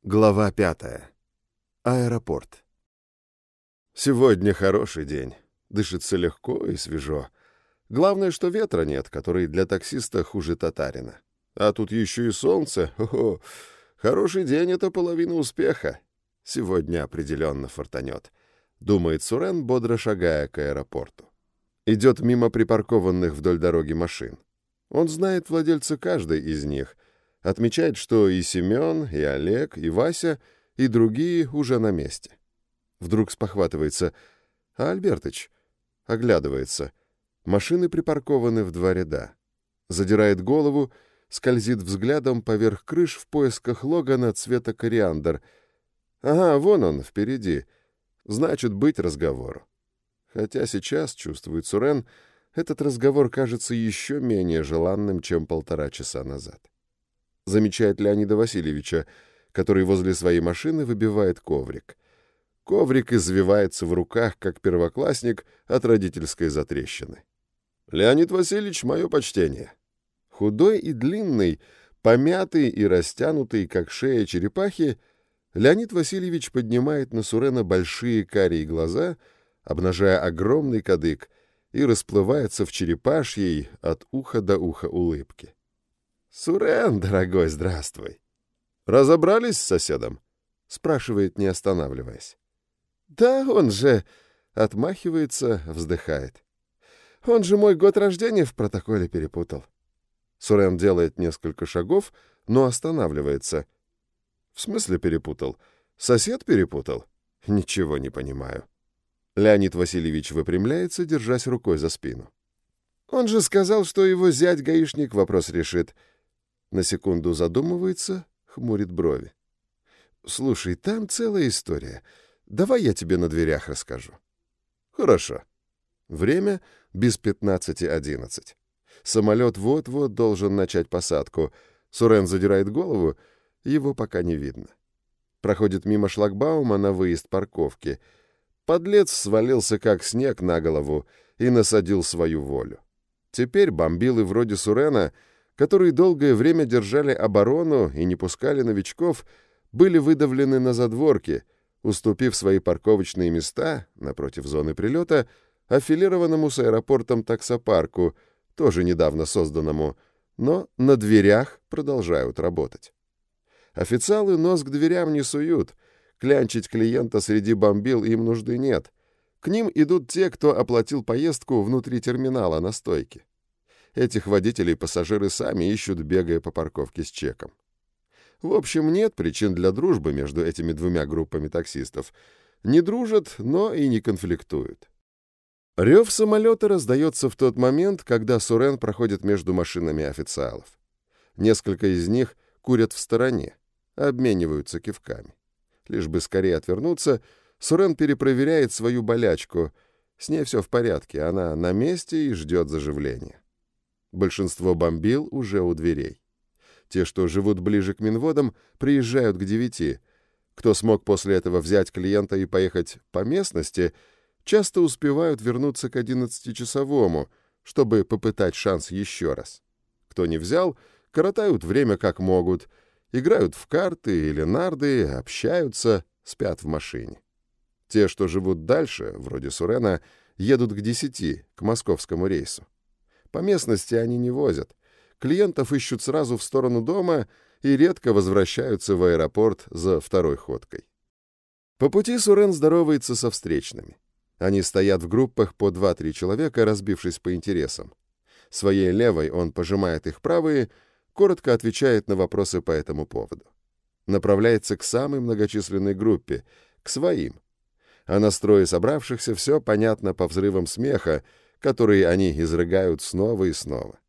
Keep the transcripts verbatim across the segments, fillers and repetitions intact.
Глава пятая. Аэропорт. Сегодня хороший день. Дышится легко и свежо. Главное, что ветра нет, который для таксиста хуже татарина. А тут еще и солнце. О-хо. Хороший день — это половина успеха. Сегодня определенно фартанет. Думает Сурен, бодро шагая к аэропорту. Идет мимо припаркованных вдоль дороги машин. Он знает владельца каждой из них. Отмечает, что и Семен, и Олег, и Вася, и другие уже на месте. Вдруг спохватывается. А Альбертыч? Оглядывается. Машины припаркованы в два ряда. Задирает голову, скользит взглядом поверх крыш в поисках Логана цвета кориандр. Ага, вон он, впереди. Значит, быть разговору. Хотя сейчас, чувствует Сурен, этот разговор кажется еще менее желанным, чем полтора часа назад. Замечает Леонида Васильевича, который возле своей машины выбивает коврик. Коврик извивается в руках, как первоклассник от родительской затрещины. «Леонид Васильевич, мое почтение». Худой и длинный, помятый и растянутый, как шея черепахи, Леонид Васильевич поднимает на Сурена большие карие глаза, обнажая огромный кадык, и расплывается в черепашьей от уха до уха улыбке. «Сурен, дорогой, здравствуй!» «Разобрались с соседом?» — спрашивает, не останавливаясь. «Да он же...» — отмахивается, вздыхает. «Он же мой год рождения в протоколе перепутал». Сурен делает несколько шагов, но останавливается. «В смысле перепутал? Сосед перепутал? Ничего не понимаю». Леонид Васильевич выпрямляется, держась рукой за спину. «Он же сказал, что его зять-гаишник вопрос решит». На секунду задумывается, хмурит брови. «Слушай, там целая история. Давай я тебе на дверях расскажу». «Хорошо». Время без пятнадцати одиннадцать. Самолет вот-вот должен начать посадку. Сурен задирает голову, его пока не видно. Проходит мимо шлагбаума на выезд парковки. Подлец свалился как снег на голову и насадил свою волю. Теперь бомбилы вроде Сурена, которые долгое время держали оборону и не пускали новичков, были выдавлены на задворки, уступив свои парковочные места напротив зоны прилета аффилированному с аэропортом таксопарку, тоже недавно созданному, но на дверях продолжают работать. Официалы нос к дверям не суют, клянчить клиента среди бомбил им нужды нет. К ним идут те, кто оплатил поездку внутри терминала на стойке. Этих водителей пассажиры сами ищут, бегая по парковке с чеком. В общем, нет причин для дружбы между этими двумя группами таксистов. Не дружат, но и не конфликтуют. Рев самолета раздается в тот момент, когда Сурен проходит между машинами официалов. Несколько из них курят в стороне, обмениваются кивками. Лишь бы скорее отвернуться, Сурен перепроверяет свою болячку. С ней все в порядке, она на месте и ждет заживления. Большинство бомбил уже у дверей. Те, что живут ближе к Минводам, приезжают к девяти. Кто смог после этого взять клиента и поехать по местности, часто успевают вернуться к одиннадцатичасовому, чтобы попытать шанс еще раз. Кто не взял, коротают время как могут, играют в карты или нарды, общаются, спят в машине. Те, что живут дальше, вроде Сурена, едут к десяти, к московскому рейсу. По местности они не возят. Клиентов ищут сразу в сторону дома и редко возвращаются в аэропорт за второй ходкой. По пути Сурен здоровается со встречными. Они стоят в группах по два-три человека, разбившись по интересам. Своей левой он пожимает их правые, коротко отвечает на вопросы по этому поводу. Направляется к самой многочисленной группе, к своим. О настрое собравшихся все понятно по взрывам смеха, которые они изрыгают снова и снова.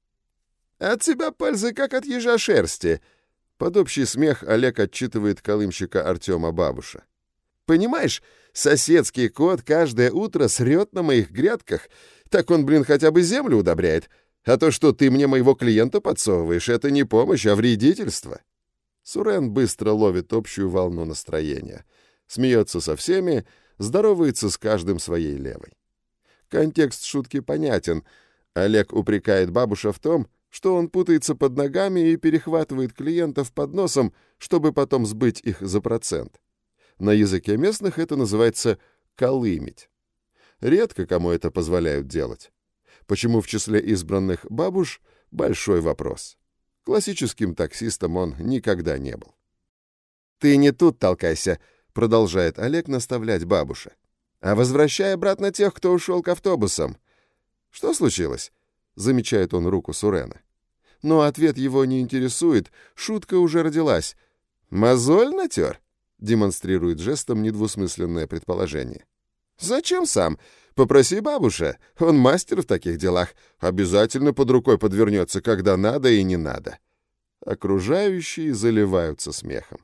«От тебя пользы, как от ежа шерсти!» Под общий смех Олег отчитывает колымщика Артема Бабуша. «Понимаешь, соседский кот каждое утро срет на моих грядках, так он, блин, хотя бы землю удобряет. А то, что ты мне моего клиента подсовываешь, это не помощь, а вредительство». Сурен быстро ловит общую волну настроения. Смеется со всеми, здоровается с каждым своей левой. Контекст шутки понятен. Олег упрекает Бабуша в том, что он путается под ногами и перехватывает клиентов под носом, чтобы потом сбыть их за процент. На языке местных это называется «колымить». Редко кому это позволяют делать. Почему в числе избранных бабуш – большой вопрос. Классическим таксистом он никогда не был. «Ты не тут толкайся», — продолжает Олег наставлять бабуша. «А возвращай обратно тех, кто ушел к автобусам». «Что случилось?» — замечает он руку Сурена. Но ответ его не интересует, шутка уже родилась. «Мозоль натер?» — демонстрирует жестом недвусмысленное предположение. «Зачем сам? Попроси бабуша, он мастер в таких делах, обязательно под рукой подвернется, когда надо и не надо». Окружающие заливаются смехом.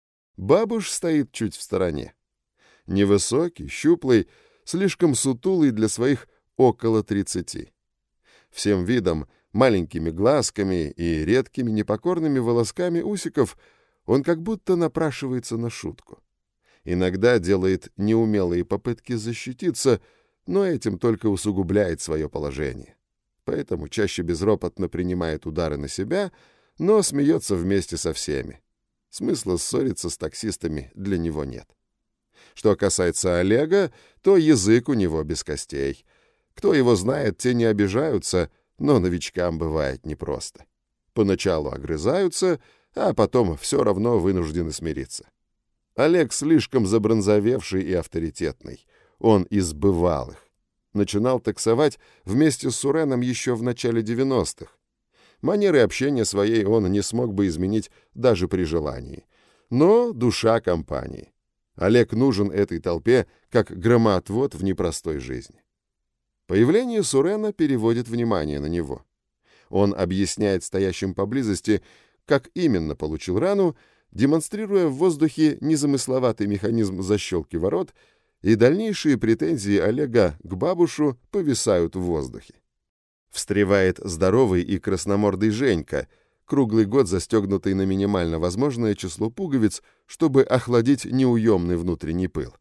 Бабуш стоит чуть в стороне. Невысокий, щуплый, слишком сутулый для своих около тридцати. Всем видом, маленькими глазками и редкими непокорными волосками усиков он как будто напрашивается на шутку. Иногда делает неумелые попытки защититься, но этим только усугубляет свое положение. Поэтому чаще безропотно принимает удары на себя, но смеется вместе со всеми. Смысла ссориться с таксистами для него нет. Что касается Олега, то язык у него без костей. Кто его знает, те не обижаются, но новичкам бывает непросто. Поначалу огрызаются, а потом все равно вынуждены смириться. Олег слишком забронзовевший и авторитетный. Он из бывалых. Начинал таксовать вместе с Суреном еще в начале девяностых. Манеры общения своей он не смог бы изменить даже при желании. Но душа компании. Олег нужен этой толпе как громоотвод в непростой жизни. Появление Сурена переводит внимание на него. Он объясняет стоящим поблизости, как именно получил рану, демонстрируя в воздухе незамысловатый механизм защелки ворот, и дальнейшие претензии Олега к бабушу повисают в воздухе. Встревает здоровый и красномордый Женька, круглый год застегнутый на минимально возможное число пуговиц, чтобы охладить неуемный внутренний пыл.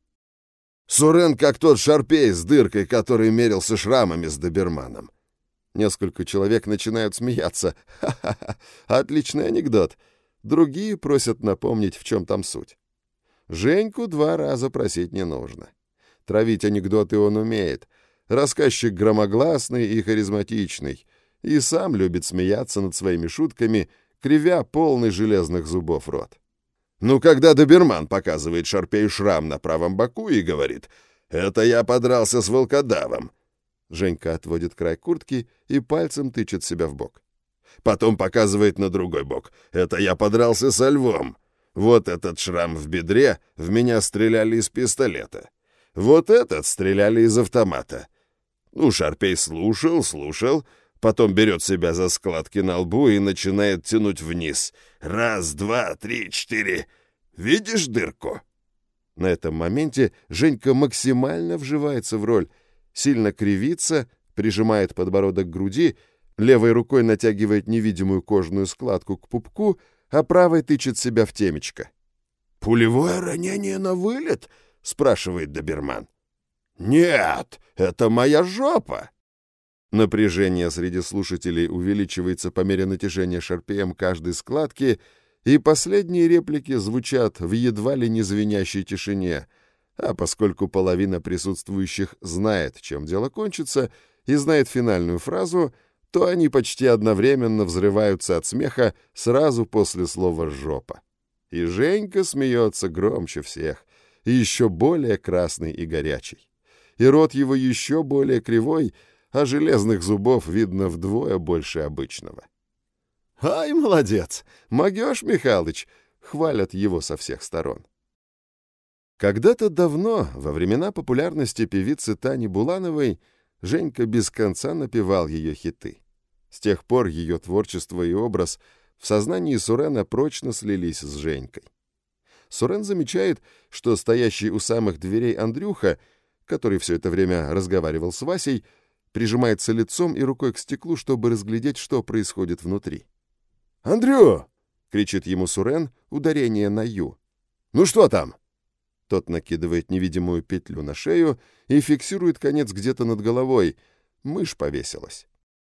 «Сурен как тот шарпей с дыркой, который мерился шрамами с доберманом». Несколько человек начинают смеяться. Ха-ха-ха, отличный анекдот. Другие просят напомнить, в чем там суть. Женьку два раза просить не нужно. Травить анекдоты он умеет. Рассказчик громогласный и харизматичный. И сам любит смеяться над своими шутками, кривя полный железных зубов рот. Ну, когда доберман показывает шарпею шрам на правом боку и говорит: «Это я подрался с волкодавом», Женька отводит край куртки и пальцем тычет себя в бок. Потом показывает на другой бок: «Это я подрался со львом. Вот этот шрам в бедре, в меня стреляли из пистолета. Вот этот стреляли из автомата». Ну, шарпей слушал, слушал, потом берет себя за складки на лбу и начинает тянуть вниз. Раз, два, три, четыре. Видишь дырку? На этом моменте Женька максимально вживается в роль, сильно кривится, прижимает подбородок к груди, левой рукой натягивает невидимую кожаную складку к пупку, а правой тычет себя в темечко. «Пулевое ранение на вылет?» — спрашивает доберман. «Нет, это моя жопа!» Напряжение среди слушателей увеличивается по мере натяжения шарпеем каждой складки, и последние реплики звучат в едва ли не звенящей тишине, а поскольку половина присутствующих знает, чем дело кончится, и знает финальную фразу, то они почти одновременно взрываются от смеха сразу после слова «жопа». И Женька смеется громче всех, и еще более красный и горячий. И рот его еще более кривой, а железных зубов видно вдвое больше обычного. «Ай, молодец! Могешь, Михалыч!» — хвалят его со всех сторон. Когда-то давно, во времена популярности певицы Тани Булановой, Женька без конца напевал ее хиты. С тех пор ее творчество и образ в сознании Сурена прочно слились с Женькой. Сурен замечает, что стоящий у самых дверей Андрюха, который все это время разговаривал с Васей, прижимается лицом и рукой к стеклу, чтобы разглядеть, что происходит внутри. «Андрю!» — кричит ему Сурен, ударение на «ю». «Ну что там?» Тот накидывает невидимую петлю на шею и фиксирует конец где-то над головой. Мышь повесилась.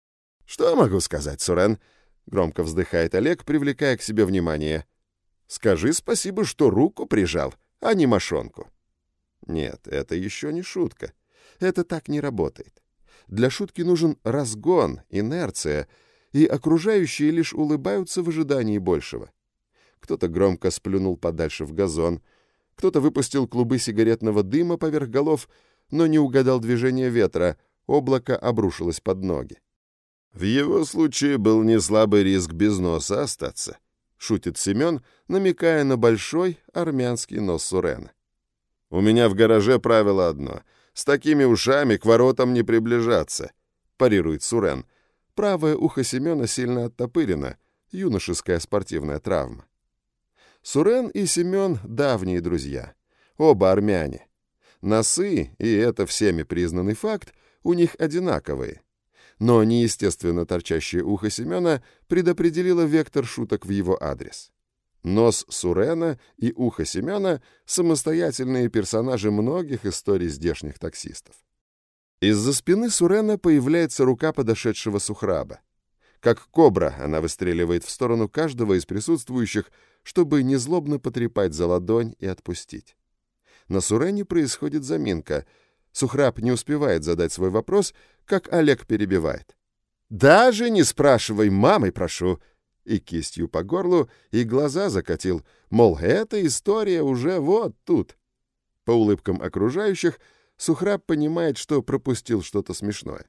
«Что могу сказать, Сурен?» — громко вздыхает Олег, привлекая к себе внимание. «Скажи спасибо, что руку прижал, а не мошонку». Нет, это еще не шутка. Это так не работает. Для шутки нужен разгон, инерция, и окружающие лишь улыбаются в ожидании большего. Кто-то громко сплюнул подальше в газон, кто-то выпустил клубы сигаретного дыма поверх голов, но не угадал движение ветра, облако обрушилось под ноги. «В его случае был неслабый риск без носа остаться», — шутит Семен, намекая на большой армянский нос Сурена. «У меня в гараже правило одно — с такими ушами к воротам не приближаться», — парирует Сурен. Правое ухо Семена сильно оттопырено, юношеская спортивная травма. Сурен и Семен — давние друзья, оба армяне. Носы, и это всеми признанный факт, у них одинаковые. Но неестественно торчащее ухо Семена предопределило вектор шуток в его адрес. Нос Сурена и ухо Семена — самостоятельные персонажи многих историй здешних таксистов. Из-за спины Сурена появляется рука подошедшего Сухраба. Как кобра она выстреливает в сторону каждого из присутствующих, чтобы незлобно потрепать за ладонь и отпустить. На Сурене происходит заминка. Сухраб не успевает задать свой вопрос, как Олег перебивает. «Даже не спрашивай, мамой прошу!» И кистью по горлу, и глаза закатил, мол, эта история уже вот тут. По улыбкам окружающих Сухраб понимает, что пропустил что-то смешное.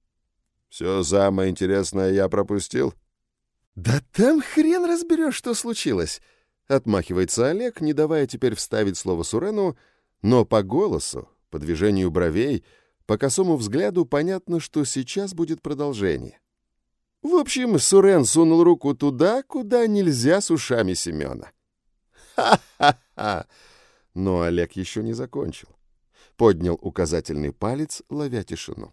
«Все самое интересное я пропустил?» «Да там хрен разберешь, что случилось!» — отмахивается Олег, не давая теперь вставить слово Сурену, но по голосу, по движению бровей, по косому взгляду понятно, что сейчас будет продолжение. В общем, Сурен сунул руку туда, куда нельзя с ушами Семена. Ха-ха-ха! Но Олег еще не закончил. Поднял указательный палец, ловя тишину.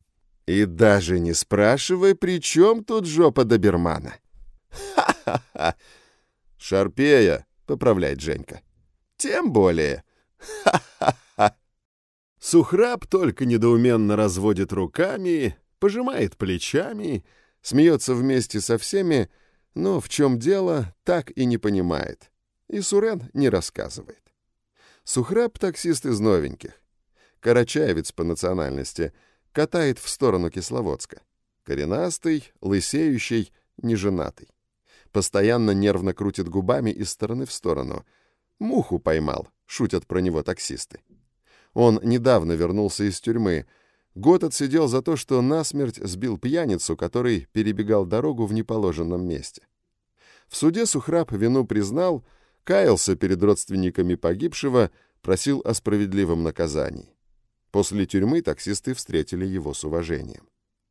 И даже не спрашивай, при чем тут жопа добермана. Ха-ха-ха! Шарпея, поправляет Женька. Тем более. Ха-ха-ха! Сухраб только недоуменно разводит руками, пожимает плечами, смеется вместе со всеми, но в чем дело, так и не понимает. И Сурен не рассказывает. Сухраб — таксист из новеньких. Карачаевец по национальности, катает в сторону Кисловодска. Коренастый, лысеющий, неженатый. Постоянно нервно крутит губами из стороны в сторону. Муху поймал, шутят про него таксисты. Он недавно вернулся из тюрьмы. Год отсидел за то, что насмерть сбил пьяницу, который перебегал дорогу в неположенном месте. В суде Сухраб вину признал, каялся перед родственниками погибшего, просил о справедливом наказании. После тюрьмы таксисты встретили его с уважением.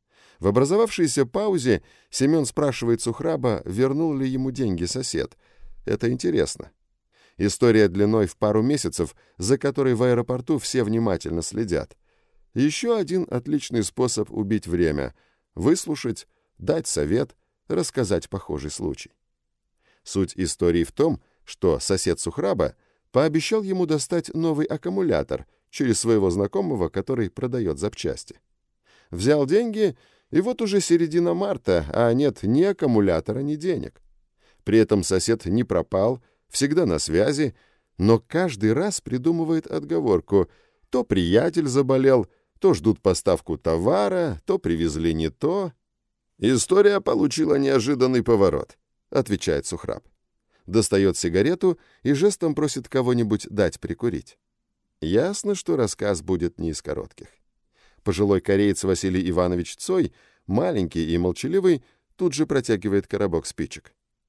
В образовавшейся паузе Семен спрашивает Сухраба, вернул ли ему деньги сосед. Это интересно. История длиной в пару месяцев, за которой в аэропорту все внимательно следят. Еще один отличный способ убить время — выслушать, дать совет, рассказать похожий случай. Суть истории в том, что сосед Сухраба пообещал ему достать новый аккумулятор через своего знакомого, который продает запчасти. Взял деньги, и вот уже середина марта, а нет ни аккумулятора, ни денег. При этом сосед не пропал, всегда на связи, но каждый раз придумывает отговорку. То приятель заболел, то ждут поставку товара, то привезли не то. «История получила неожиданный поворот», — отвечает Сухраб. Достает сигарету и жестом просит кого-нибудь дать прикурить. Ясно, что рассказ будет не из коротких. Пожилой кореец Василий Иванович Цой, маленький и молчаливый, тут же протягивает коробок спичек.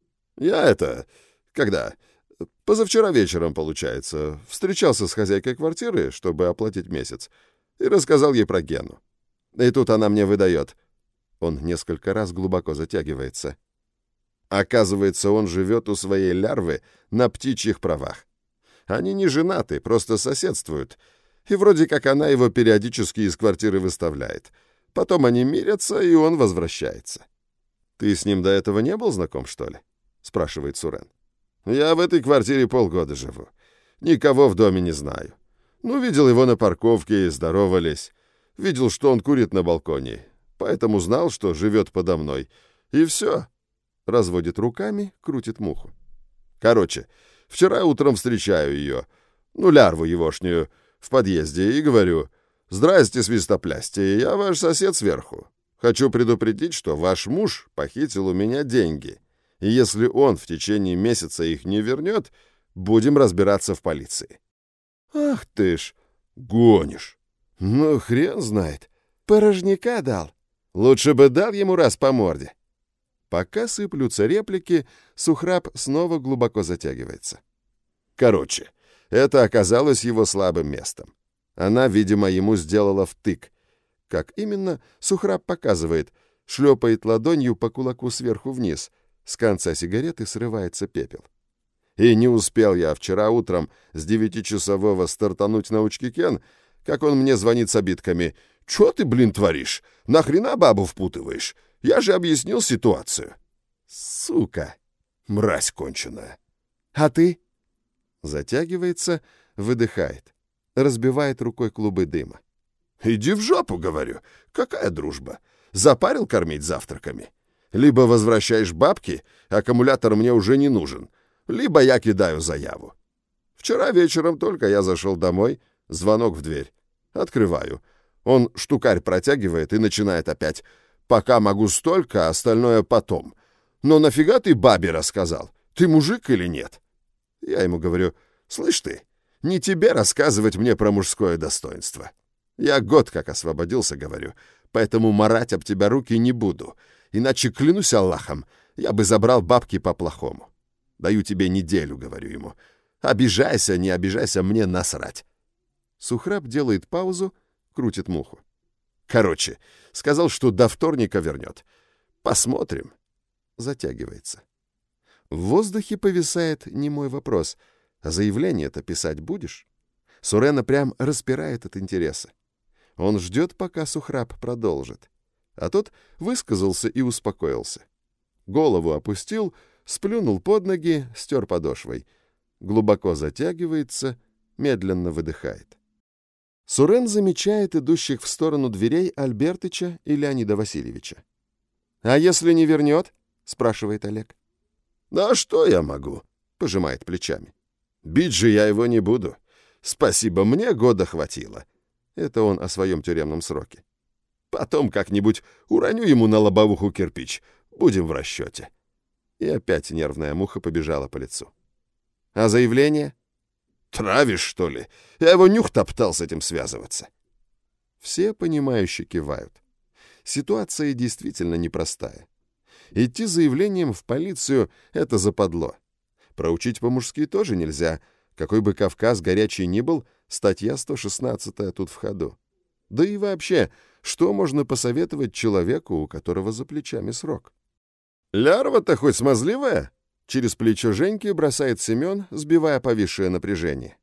«Я это... когда? Позавчера вечером, получается, встречался с хозяйкой квартиры, чтобы оплатить месяц, и рассказал ей про Гену. И тут она мне выдает». Он несколько раз глубоко затягивается. Оказывается, он живет у своей лярвы на птичьих правах. Они не женаты, просто соседствуют. И вроде как она его периодически из квартиры выставляет. Потом они мирятся, и он возвращается. «Ты с ним до этого не был знаком, что ли?» — спрашивает Сурен. «Я в этой квартире полгода живу. Никого в доме не знаю. Ну, видел его на парковке и здоровались. Видел, что он курит на балконе. поэтому знал, что живет подо мной. И все. Разводит руками, крутит муху. Короче, вчера утром встречаю ее, ну, лярву егошнюю, в подъезде и говорю: «Здрасте, свистоплясти, я ваш сосед сверху. Хочу предупредить, что ваш муж похитил у меня деньги, и если он в течение месяца их не вернет, будем разбираться в полиции». «Ах ты ж, гонишь!» «Ну, хрен знает. Порожняка дал. Лучше бы дал ему раз по морде». Пока сыплются реплики, Сухраб снова глубоко затягивается. Короче, это оказалось его слабым местом. Она, видимо, ему сделала втык. Как именно, Сухраб показывает, шлепает ладонью по кулаку сверху вниз. С конца сигареты срывается пепел. И не успел я вчера утром с девятичасового стартануть на Учкикен, как он мне звонит с обидками: «Чё ты, блин, творишь? Нахрена бабу впутываешь? Я же объяснил ситуацию». Сука! Мразь конченая. «А ты?» Затягивается, выдыхает. Разбивает рукой клубы дыма. «Иди в жопу, — говорю. Какая дружба? Запарил кормить завтраками? Либо возвращаешь бабки, аккумулятор мне уже не нужен, либо я кидаю заяву». Вчера вечером только я зашел домой, звонок в дверь. Открываю. Он штукарь протягивает и начинает опять: «Пока могу столько, а остальное потом. Но нафига ты бабе рассказал? Ты мужик или нет?» Я ему говорю: «Слышь ты, не тебе рассказывать мне про мужское достоинство. Я год как освободился, — говорю, — поэтому марать об тебя руки не буду. Иначе, клянусь Аллахом, я бы забрал бабки по-плохому. Даю тебе неделю, — говорю ему. Обижайся, не обижайся, мне насрать». Сухраб делает паузу, крутит муху. Короче, сказал, что до вторника вернет. Посмотрим. Затягивается. В воздухе повисает немой вопрос: а заявление-то писать будешь? Сурена прям распирает от интереса. Он ждет, пока Сухраб продолжит. А тот высказался и успокоился. Голову опустил, сплюнул под ноги, стер подошвой. Глубоко затягивается, медленно выдыхает. Сурен замечает идущих в сторону дверей Альбертыча и Леонида Васильевича. «А если не вернет?» — спрашивает Олег. «Да что я могу?» — пожимает плечами. «Бить же я его не буду. Спасибо, мне года хватило». Это он о своем тюремном сроке. «Потом как-нибудь уроню ему на лобовуху кирпич. Будем в расчете». И опять нервная муха побежала по лицу. «А заявление?» «Травишь, что ли? Я его нюх топтал с этим связываться». Все понимающе кивают. Ситуация действительно непростая. Идти с заявлением в полицию — это западло. Проучить по-мужски тоже нельзя. Какой бы Кавказ горячий ни был, статья сто шестнадцатая тут в ходу. Да и вообще, что можно посоветовать человеку, у которого за плечами срок? «Лярва-то хоть смазливая?» Через плечо Женьки бросает Семен, сбивая повисшее напряжение.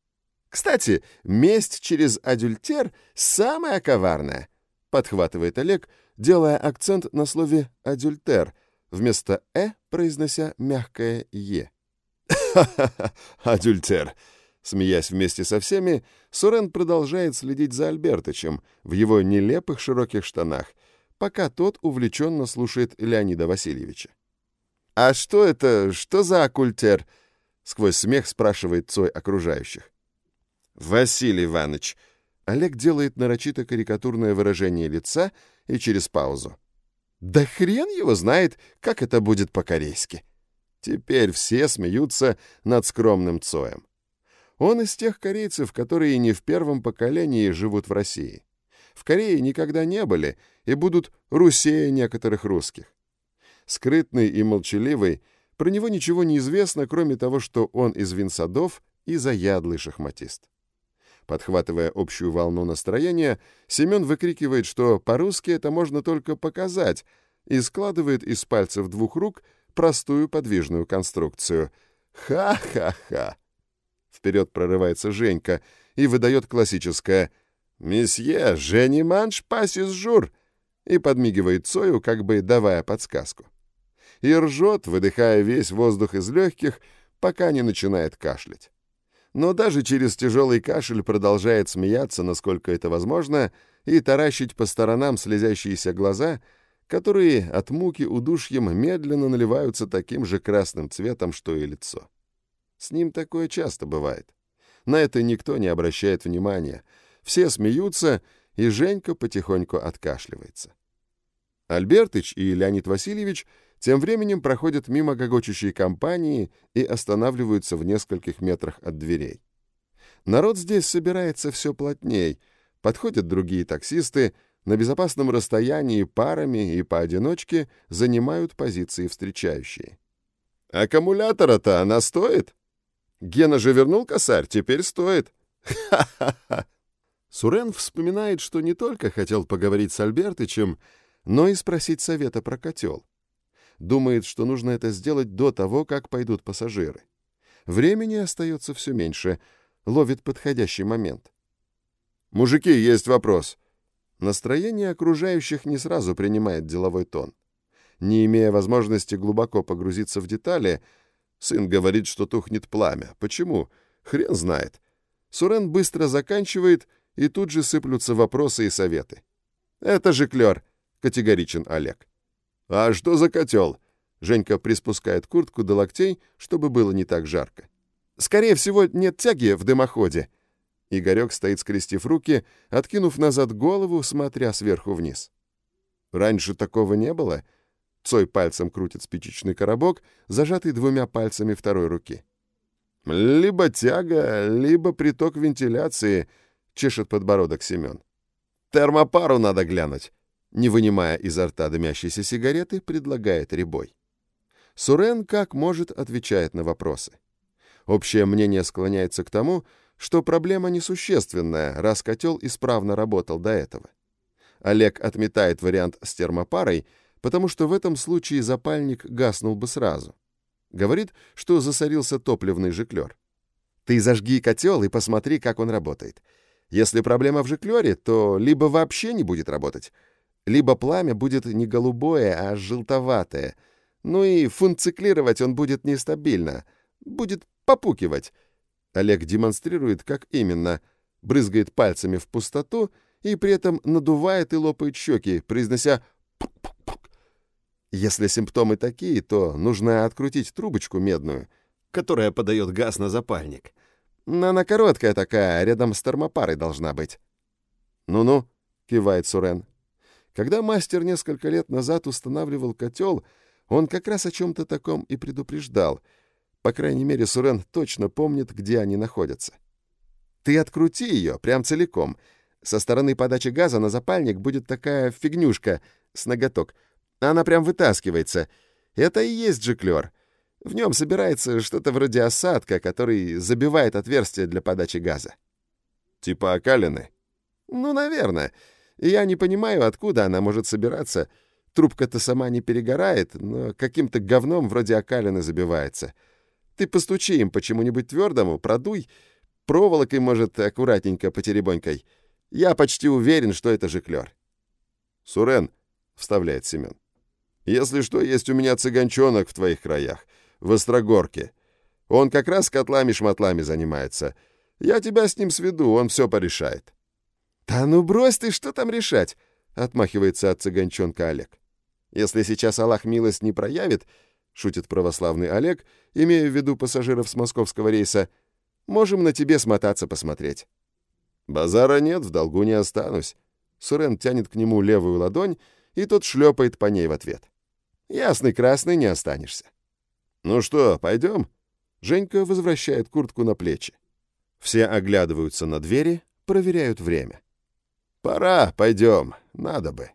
«Кстати, месть через адюльтер самая коварная», — подхватывает Олег, делая акцент на слове «адюльтер», вместо «э» произнося мягкое «е». «Ха-ха-ха, адюльтер!» Смеясь вместе со всеми, Сурен продолжает следить за Альбертычем в его нелепых широких штанах, пока тот увлеченно слушает Леонида Васильевича. «А что это? Что за оккультер?» — сквозь смех спрашивает Цой окружающих. «Василий Иванович». Олег делает нарочито карикатурное выражение лица и через паузу: «Да хрен его знает, как это будет по-корейски». Теперь все смеются над скромным Цоем. Он из тех корейцев, которые не в первом поколении живут в России. В Корее никогда не были и будут русее некоторых русских. Скрытный и молчаливый, про него ничего не известно, кроме того, что он из винсадов и заядлый шахматист. Подхватывая общую волну настроения, Семен выкрикивает, что по-русски это можно только показать, и складывает из пальцев двух рук простую подвижную конструкцию. «Ха-ха-ха!» Вперед прорывается Женька и выдает классическое «Месье, je ne mange pas ce jour!» и подмигивает Цою, как бы давая подсказку. И ржет, выдыхая весь воздух из легких, пока не начинает кашлять. Но даже через тяжелый кашель продолжает смеяться, насколько это возможно, и таращить по сторонам слезящиеся глаза, которые от муки удушьем медленно наливаются таким же красным цветом, что и лицо. С ним такое часто бывает. На это никто не обращает внимания. Все смеются, и Женька потихоньку откашливается. Альбертыч и Леонид Васильевич тем временем проходят мимо гогочущей компании и останавливаются в нескольких метрах от дверей. Народ здесь собирается все плотней, подходят другие таксисты, на безопасном расстоянии парами и поодиночке занимают позиции встречающие. «Аккумулятора-то она стоит? Гена же вернул косарь, теперь стоит. Ха-ха-ха!» Сурен вспоминает, что не только хотел поговорить с Альбертычем, но и спросить совета про котел. Думает, что нужно это сделать до того, как пойдут пассажиры. Времени остается все меньше, ловит подходящий момент. «Мужики, есть вопрос». Настроение окружающих не сразу принимает деловой тон. Не имея возможности глубоко погрузиться в детали, сын говорит, что тухнет пламя. Почему? Хрен знает. Сурен быстро заканчивает, и тут же сыплются вопросы и советы. «Это же клёр», — категоричен Олег. «А что за котел?» Женька приспускает куртку до локтей, чтобы было не так жарко. «Скорее всего, нет тяги в дымоходе». Игорек стоит, скрестив руки, откинув назад голову, смотря сверху вниз. «Раньше такого не было?» Цой пальцем крутит спичечный коробок, зажатый двумя пальцами второй руки. «Либо тяга, либо приток вентиляции», — чешет подбородок Семен. «Термопару надо глянуть», — не вынимая изо рта дымящейся сигареты, предлагает Рябой. Сурен как может отвечает на вопросы. Общее мнение склоняется к тому, что проблема несущественная, раз котел исправно работал до этого. Олег отметает вариант с термопарой, потому что в этом случае запальник гаснул бы сразу. Говорит, что засорился топливный жиклер. «Ты зажги котел и посмотри, как он работает. Если проблема в жиклере, то либо вообще не будет работать, либо пламя будет не голубое, а желтоватое. Ну и функциклировать он будет нестабильно, будет попукивать». Олег демонстрирует, как именно, брызгает пальцами в пустоту и при этом надувает и лопает щеки, произнося «пук-пук-пук». Если симптомы такие, то нужно открутить трубочку медную, которая подает газ на запальник. Она короткая такая, рядом с термопарой должна быть. «Ну-ну», — кивает Сурен. Когда мастер несколько лет назад устанавливал котел, он как раз о чем-то таком и предупреждал. По крайней мере, Сурен точно помнит, где они находятся. «Ты открути ее, прям целиком. Со стороны подачи газа на запальник будет такая фигнюшка с ноготок. Она прям вытаскивается. Это и есть жиклер. В нем собирается что-то вроде осадка, который забивает отверстие для подачи газа». «Типа окалины?» «Ну, наверное. Я не понимаю, откуда она может собираться. Трубка-то сама не перегорает, но каким-то говном вроде окалины забивается. Ты постучи им по чему-нибудь твердому, продуй, проволокой, может, аккуратненько потеребонькой. Я почти уверен, что это жиклер». «Сурен», — вставляет Семен, — «если что, есть у меня цыганчонок в твоих краях, в Острогорке. Он как раз котлами-шматлами занимается. Я тебя с ним сведу, он все порешает». «Да ну брось ты, что там решать?» — отмахивается от цыганчонка Олег. «Если сейчас Аллах милость не проявит, — шутит православный Олег, имея в виду пассажиров с московского рейса, — можем на тебе смотаться посмотреть». «Базара нет, в долгу не останусь». Сурен тянет к нему левую ладонь, и тот шлепает по ней в ответ. «Ясный красный не останешься». «Ну что, пойдем?» Женька возвращает куртку на плечи. Все оглядываются на двери, проверяют время. «Пора, пойдем, надо бы».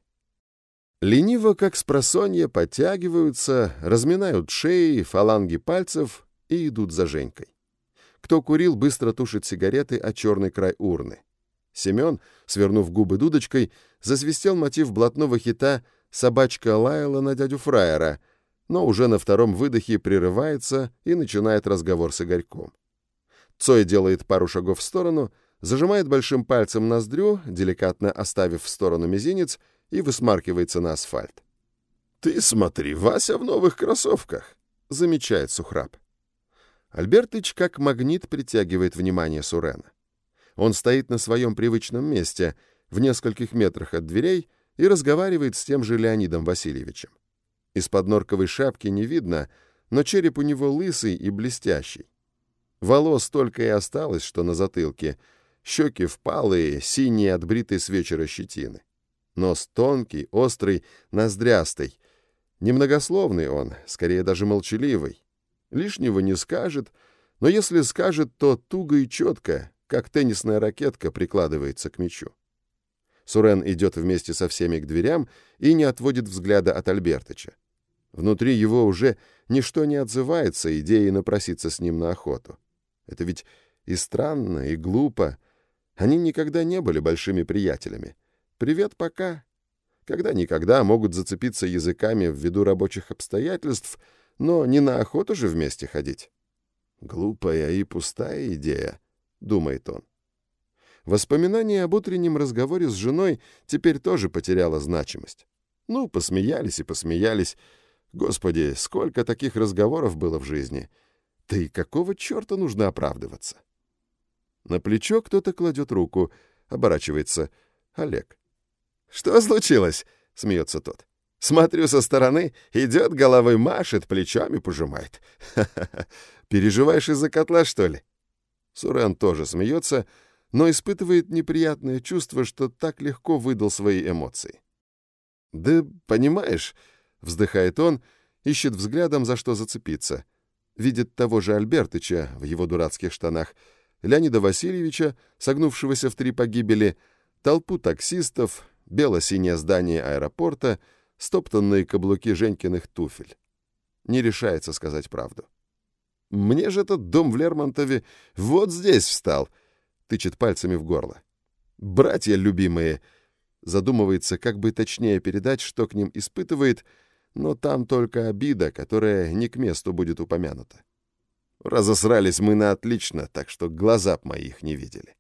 Лениво, как спросонья, подтягиваются, разминают шеи, фаланги пальцев и идут за Женькой. Кто курил, быстро тушит сигареты о черный край урны. Семен, свернув губы дудочкой, засвистел мотив блатного хита «Собачка лаяла на дядю Фраера», но уже на втором выдохе прерывается и начинает разговор с Игорьком. Цой делает пару шагов в сторону, зажимает большим пальцем ноздрю, деликатно оставив в сторону мизинец, и высмаркивается на асфальт. «Ты смотри, Вася в новых кроссовках», — замечает Сухраб. Альбертыч как магнит притягивает внимание Сурена. Он стоит на своем привычном месте, в нескольких метрах от дверей и разговаривает с тем же Леонидом Васильевичем. Из-под норковой шапки не видно, но череп у него лысый и блестящий. Волос только и осталось, что на затылке, щеки впалые, синие от бритой с вечера щетины. Нос тонкий, острый, ноздрястый. Немногословный он, скорее даже молчаливый. Лишнего не скажет, но если скажет, то туго и четко, как теннисная ракетка прикладывается к мячу. Сурен идет вместе со всеми к дверям и не отводит взгляда от Альбертыча. Внутри его уже ничто не отзывается идеей напроситься с ним на охоту. Это ведь и странно, и глупо. Они никогда не были большими приятелями. Привет, пока. Когда-никогда могут зацепиться языками ввиду рабочих обстоятельств, но не на охоту же вместе ходить. Глупая и пустая идея, думает он. Воспоминание об утреннем разговоре с женой теперь тоже потеряло значимость. Ну, посмеялись и посмеялись. Господи, сколько таких разговоров было в жизни. Да и какого черта нужно оправдываться? На плечо кто-то кладет руку, оборачивается. Олег. «Что случилось?» — смеется тот. «Смотрю со стороны, идет, головой машет, плечами пожимает. Ха-ха-ха. Переживаешь из-за котла, что ли?» Сурен тоже смеется, но испытывает неприятное чувство, что так легко выдал свои эмоции. «Да понимаешь», — вздыхает он, ищет взглядом, за что зацепиться. Видит того же Альбертыча в его дурацких штанах, Леонида Васильевича, согнувшегося в три погибели, толпу таксистов, бело-синее здание аэропорта, стоптанные каблуки Женькиных туфель. Не решается сказать правду. «Мне же этот дом в Лермонтове вот здесь встал», — тычет пальцами в горло. «Братья любимые», — задумывается, как бы точнее передать, что к ним испытывает, но там только обида, которая не к месту будет упомянута. Разосрались мы на отлично, так что глаза б мои их не видели.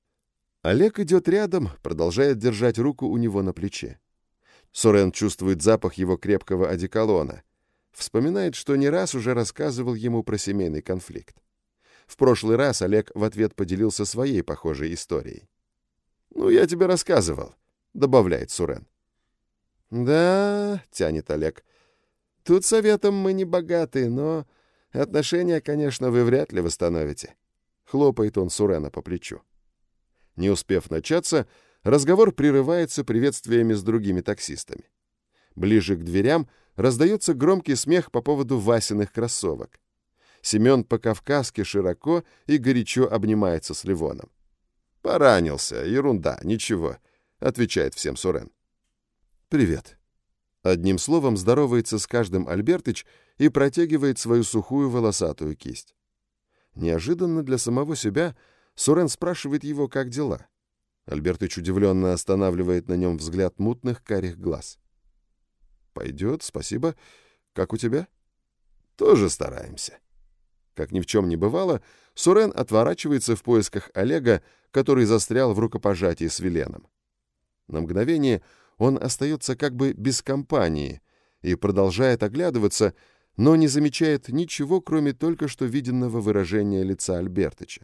Олег идет рядом, продолжает держать руку у него на плече. Сурен чувствует запах его крепкого одеколона. Вспоминает, что не раз уже рассказывал ему про семейный конфликт. В прошлый раз Олег в ответ поделился своей похожей историей. «Ну, я тебе рассказывал», — добавляет Сурен. «Да», — тянет Олег, — «тут советом мы не богаты, но отношения, конечно, вы вряд ли восстановите». Хлопает он Сурена по плечу. Не успев начаться, разговор прерывается приветствиями с другими таксистами. Ближе к дверям раздается громкий смех по поводу Васиных кроссовок. Семен по-кавказски широко и горячо обнимается с Левоном. «Поранился, ерунда, ничего», — отвечает всем Сурен. «Привет». Одним словом здоровается с каждым Альбертыч и протягивает свою сухую волосатую кисть. Неожиданно для самого себя Сурен спрашивает его, как дела. Альбертыч удивленно останавливает на нем взгляд мутных карих глаз. «Пойдет, спасибо. Как у тебя?» «Тоже стараемся». Как ни в чем не бывало, Сурен отворачивается в поисках Олега, который застрял в рукопожатии с Виленом. На мгновение он остается как бы без компании и продолжает оглядываться, но не замечает ничего, кроме только что виденного выражения лица Альбертыча.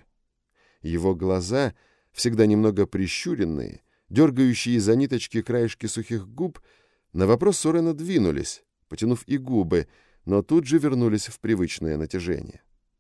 Его глаза, всегда немного прищуренные, дергающие за ниточки краешки сухих губ, на вопрос Сурена двинулись, потянув и губы, но тут же вернулись в привычное натяжение.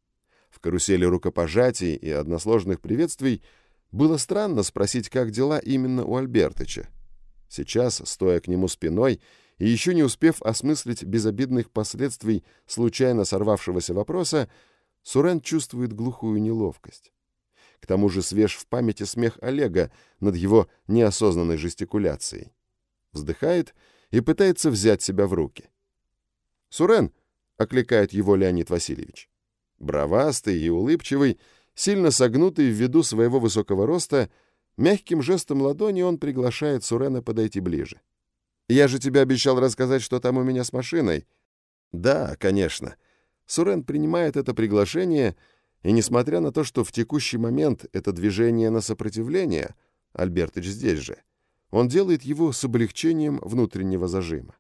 В карусели рукопожатий и односложных приветствий было странно спросить, как дела именно у Альбертыча. Сейчас, стоя к нему спиной и еще не успев осмыслить безобидных последствий случайно сорвавшегося вопроса, Сурен чувствует глухую неловкость. К тому же свеж в памяти смех Олега над его неосознанной жестикуляцией. Вздыхает и пытается взять себя в руки. «Сурен!» — окликает его Леонид Васильевич. Бровастый и улыбчивый, сильно согнутый ввиду своего высокого роста, мягким жестом ладони он приглашает Сурена подойти ближе. «Я же тебе обещал рассказать, что там у меня с машиной». «Да, конечно». Сурен принимает это приглашение, и, несмотря на то, что в текущий момент это движение на сопротивление, Альбертыч здесь же, он делает его с облегчением внутреннего зажима.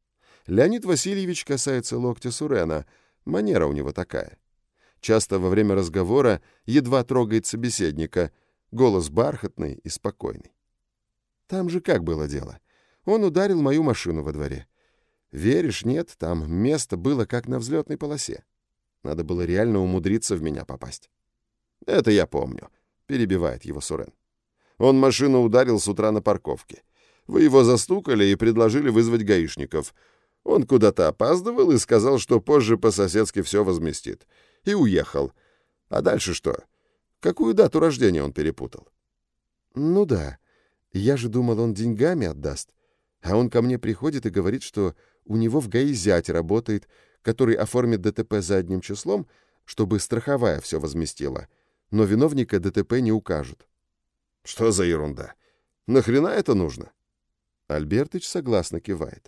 Леонид Васильевич касается локтя Сурена, манера у него такая. Часто во время разговора едва трогает собеседника, голос бархатный и спокойный. Там же как было дело? Он ударил мою машину во дворе. Веришь, нет, там место было как на взлетной полосе. Надо было реально умудриться в меня попасть. Это я помню, перебивает его Сурен. Он машину ударил с утра на парковке. Вы его застукали и предложили вызвать гаишников. Он куда-то опаздывал и сказал, что позже по-соседски все возместит. И уехал. А дальше что? Какую дату рождения он перепутал? Ну да, я же думал, он деньгами отдаст. А он ко мне приходит и говорит, что у него в ГАИ зять работает, который оформит ДТП задним числом, чтобы страховая все возместила, но виновника ДТП не укажут. Что за ерунда? Нахрена это нужно? Альбертыч согласно кивает.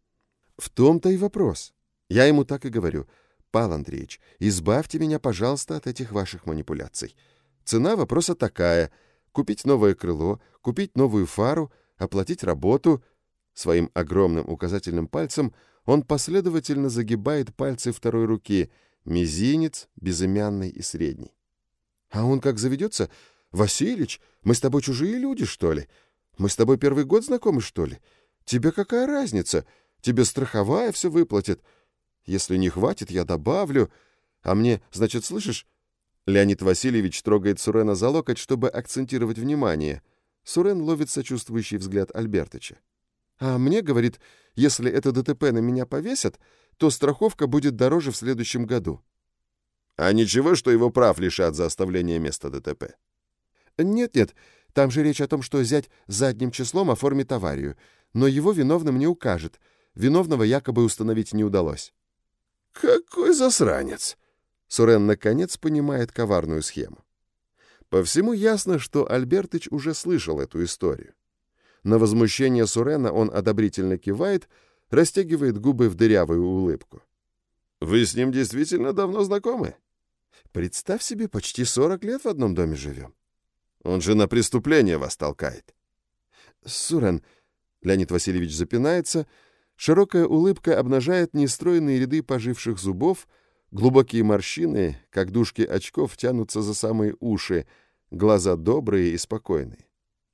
В том-то и вопрос. Я ему так и говорю. Павел Андреевич, избавьте меня, пожалуйста, от этих ваших манипуляций. Цена вопроса такая. Купить новое крыло, купить новую фару, оплатить работу. Своим огромным указательным пальцем он последовательно загибает пальцы второй руки, мизинец, безымянный и средний. А он как заведется: «Василич, мы с тобой чужие люди, что ли? Мы с тобой первый год знакомы, что ли? Тебе какая разница? Тебе страховая все выплатит. Если не хватит, я добавлю. А мне, значит, слышишь?» Леонид Васильевич трогает Сурена за локоть, чтобы акцентировать внимание. Сурен ловит сочувствующий взгляд Альбертыча. «А мне, — говорит, — если это ДТП на меня повесят, то страховка будет дороже в следующем году». «А ничего, что его прав лишат за оставление места ДТП?» «Нет-нет, там же речь о том, что зять задним числом оформит аварию, но его виновным не укажет. Виновного якобы установить не удалось». «Какой засранец!» Сурен наконец понимает коварную схему. По всему ясно, что Альбертыч уже слышал эту историю. На возмущение Сурена он одобрительно кивает, растягивает губы в дырявую улыбку. «Вы с ним действительно давно знакомы? Представь себе, почти сорок лет в одном доме живем. Он же на преступление вас толкает». «Сурен», — Леонид Васильевич запинается, широкая улыбка обнажает нестройные ряды поживших зубов, глубокие морщины, как дужки очков, тянутся за самые уши, глаза добрые и спокойные.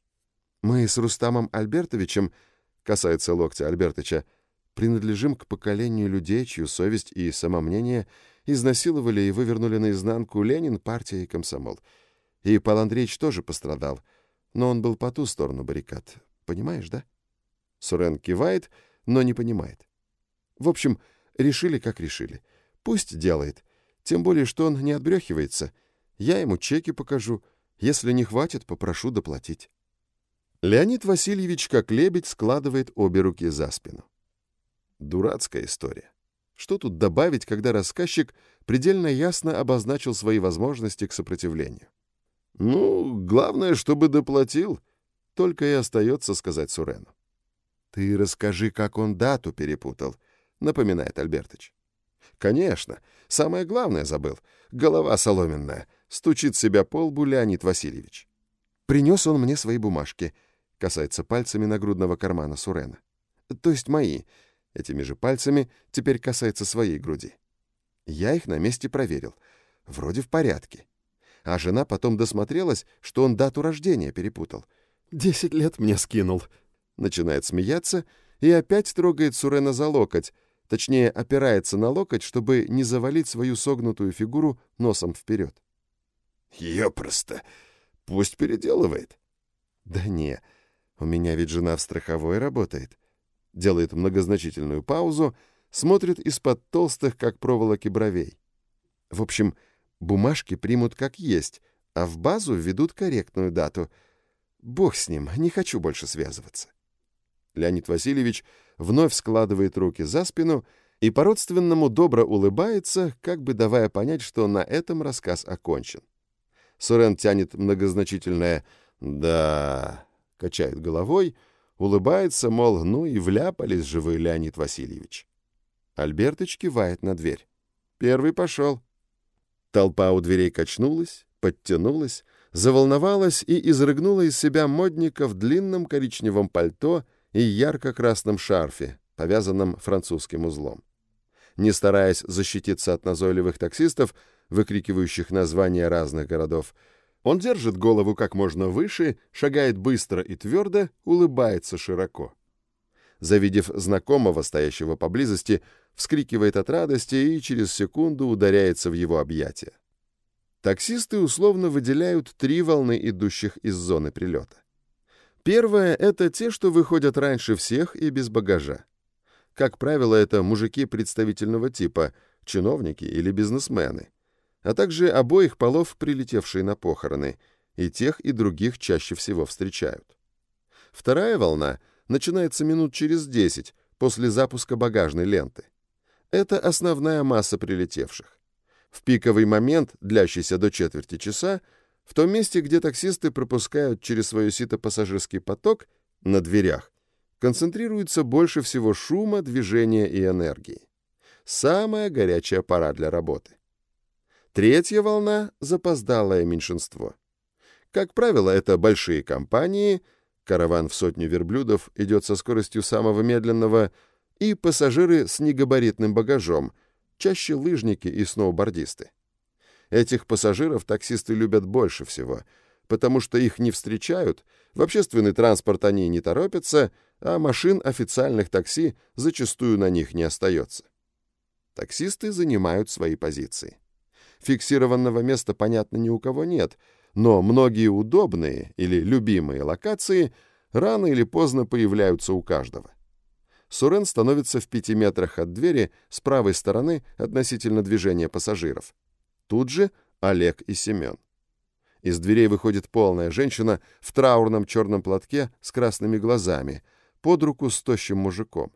«Мы с Рустамом Альбертовичем, касается локтя Альбертыча, принадлежим к поколению людей, чью совесть и самомнение изнасиловали и вывернули наизнанку Ленин, партия и комсомол. И Павел Андреевич тоже пострадал, но он был по ту сторону баррикад. Понимаешь, да?» Сурен кивает, но не понимает. В общем, решили, как решили. Пусть делает. Тем более, что он не отбрехивается. Я ему чеки покажу. Если не хватит, попрошу доплатить. Леонид Васильевич, как лебедь, складывает обе руки за спину. Дурацкая история. Что тут добавить, когда рассказчик предельно ясно обозначил свои возможности к сопротивлению? «Ну, главное, чтобы доплатил», — только и остается сказать Сурену. «Ты расскажи, как он дату перепутал», — напоминает Альбертыч. «Конечно. Самое главное забыл. Голова соломенная», — стучит себя по лбу Леонид Васильевич. «Принес он мне свои бумажки», — касается пальцами нагрудного кармана Сурена. «То есть мои. Этими же пальцами теперь касается своей груди. Я их на месте проверил. Вроде в порядке. А жена потом досмотрелась, что он дату рождения перепутал. «Десять лет мне скинул», — начинает смеяться и опять трогает Сурена за локоть, точнее, опирается на локоть, чтобы не завалить свою согнутую фигуру носом вперед. «Ёпросто! Пусть переделывает». «Да не, у меня ведь жена в страховой работает». Делает многозначительную паузу, смотрит из-под толстых, как проволоки, бровей. В общем, бумажки примут как есть, а в базу введут корректную дату. Бог с ним, не хочу больше связываться. Леонид Васильевич вновь складывает руки за спину и по-родственному добро улыбается, как бы давая понять, что на этом рассказ окончен. Сурен тянет многозначительное «да», качает головой, улыбается, мол, ну и вляпались же вы, Леонид Васильевич. Альбертыч кивает на дверь. Первый пошел. Толпа у дверей качнулась, подтянулась, заволновалась и изрыгнула из себя модника в длинном коричневом пальто и ярко-красном шарфе, повязанном французским узлом. Не стараясь защититься от назойливых таксистов, выкрикивающих названия разных городов, Он держит голову как можно выше, шагает быстро и твердо, улыбается широко. Завидев знакомого, стоящего поблизости, вскрикивает от радости и через секунду ударяется в его объятия. Таксисты условно выделяют три волны идущих из зоны прилета. Первая — это те, что выходят раньше всех и без багажа. Как правило, это мужики представительного типа, чиновники или бизнесмены, а также обоих полов, прилетевшие на похороны, и тех, и других чаще всего встречают. Вторая волна начинается минут через десять после запуска багажной ленты. Это основная масса прилетевших. В пиковый момент, длящийся до четверти часа, в том месте, где таксисты пропускают через свое сито пассажирский поток, на дверях, концентрируется больше всего шума, движения и энергии. Самая горячая пора для работы. Третья волна — запоздалое меньшинство. Как правило, это большие компании, караван в сотню верблюдов идет со скоростью самого медленного, и пассажиры с негабаритным багажом, чаще лыжники и сноубордисты. Этих пассажиров таксисты любят больше всего, потому что их не встречают, в общественный транспорт они не торопятся, а машин официальных такси зачастую на них не остается. Таксисты занимают свои позиции. Фиксированного места, понятно, ни у кого нет, но многие удобные или любимые локации рано или поздно появляются у каждого. Сурен становится в пяти метрах от двери с правой стороны относительно движения пассажиров. Тут же Олег и Семен. Из дверей выходит полная женщина в траурном черном платке с красными глазами, под руку с тощим мужиком.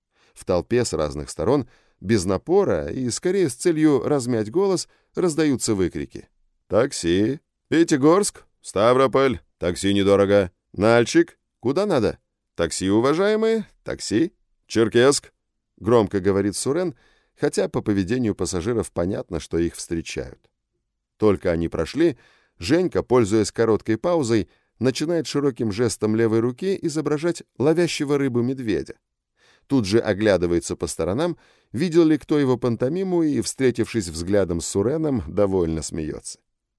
В толпе с разных сторон, без напора и скорее с целью размять голос, раздаются выкрики. «Такси! Пятигорск! Ставрополь! Такси недорого! Нальчик! Куда надо? Такси, уважаемые! Такси! Черкесск!» Громко говорит Сурен, хотя по поведению пассажиров понятно, что их встречают. Только они прошли, Женька, пользуясь короткой паузой, начинает широким жестом левой руки изображать ловящего рыбу медведя. Тут же оглядывается по сторонам, видел ли кто его пантомиму, и, встретившись взглядом с Суреном, довольно смеется.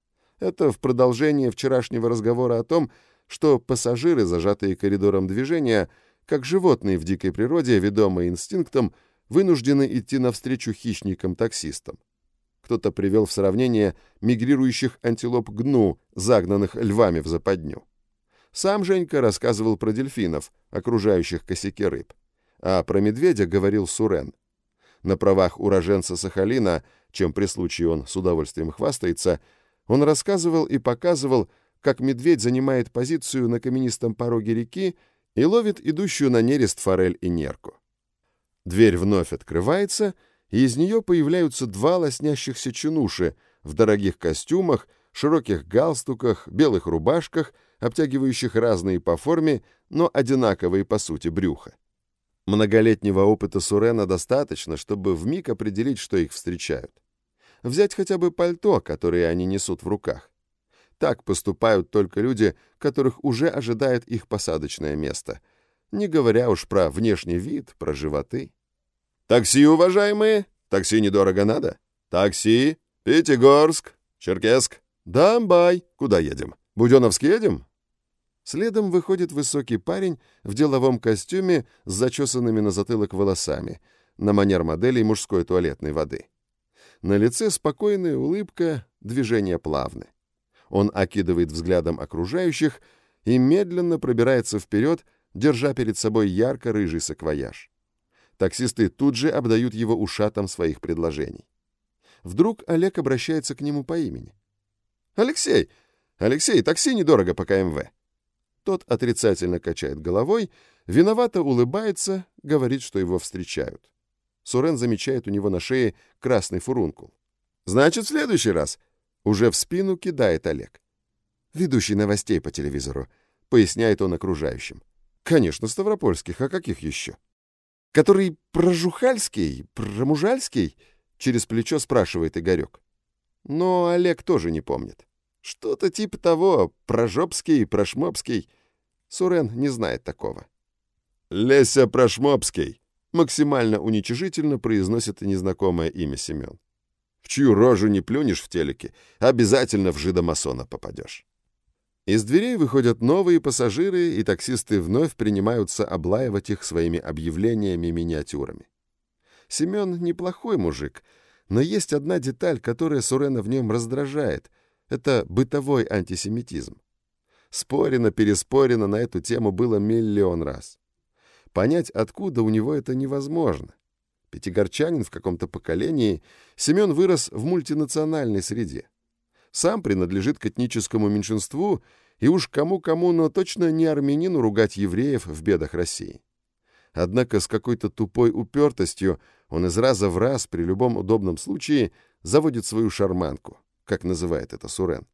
Это в продолжение вчерашнего разговора о том, что пассажиры, зажатые коридором движения, как животные в дикой природе, ведомые инстинктом, вынуждены идти навстречу хищникам-таксистам. Кто-то привел в сравнение мигрирующих антилоп гну, загнанных львами в западню. Сам Женька рассказывал про дельфинов, окружающих косяки рыб. А про медведя говорил Сурен. На правах уроженца Сахалина, чем при случае он с удовольствием хвастается, он рассказывал и показывал, как медведь занимает позицию на каменистом пороге реки и ловит идущую на нерест форель и нерку. Дверь вновь открывается, и из нее появляются два лоснящихся чинуши в дорогих костюмах, широких галстуках, белых рубашках, обтягивающих разные по форме, но одинаковые по сути брюха. Многолетнего опыта Сурена достаточно, чтобы вмиг определить, что их встречают. Взять хотя бы пальто, которое они несут в руках. Так поступают только люди, которых уже ожидает их посадочное место, не говоря уж про внешний вид, про животы. «Такси, уважаемые! Такси недорого надо? Такси! Пятигорск! Черкесск! Дамбай! Куда едем? Буденновск едем?» Следом выходит высокий парень в деловом костюме с зачесанными на затылок волосами, на манер моделей мужской туалетной воды. На лице спокойная улыбка, движения плавны. Он окидывает взглядом окружающих и медленно пробирается вперед, держа перед собой ярко-рыжий саквояж. Таксисты тут же обдают его ушатом своих предложений. Вдруг Олег обращается к нему по имени. «Алексей! Алексей, такси недорого по ка эм вэ!» Тот отрицательно качает головой, виновато улыбается, говорит, что его встречают. Сурен замечает у него на шее красный фурункул. «Значит, в следующий раз!» Уже в спину кидает Олег. «Ведущий новостей по телевизору», — поясняет он окружающим. «Конечно, ставропольских, а каких еще?» «Который про Жухальский, про Мужальский?» — через плечо спрашивает Игорек. Но Олег тоже не помнит. Что-то типа того, про Жопский, про Шмопский. Сурен не знает такого. «Леся Прошмопский», — максимально уничижительно произносит незнакомое имя Семен. В чью рожу не плюнешь в телеке, обязательно в жидомасона попадешь. Из дверей выходят новые пассажиры, и таксисты вновь принимаются облаивать их своими объявлениями и миниатюрами. Семен неплохой мужик, но есть одна деталь, которая Сурена в нем раздражает. Это бытовой антисемитизм. Спорено-переспорено на эту тему было миллион раз. Понять, откуда у него это невозможно. Пятигорчанин в каком-то поколении, Семен вырос в мультинациональной среде. Сам принадлежит к этническому меньшинству, и уж кому-кому, но точно не армянину ругать евреев в бедах России. Однако с какой-то тупой упертостью он из раза в раз при любом удобном случае заводит свою шарманку, как называет это Сурен.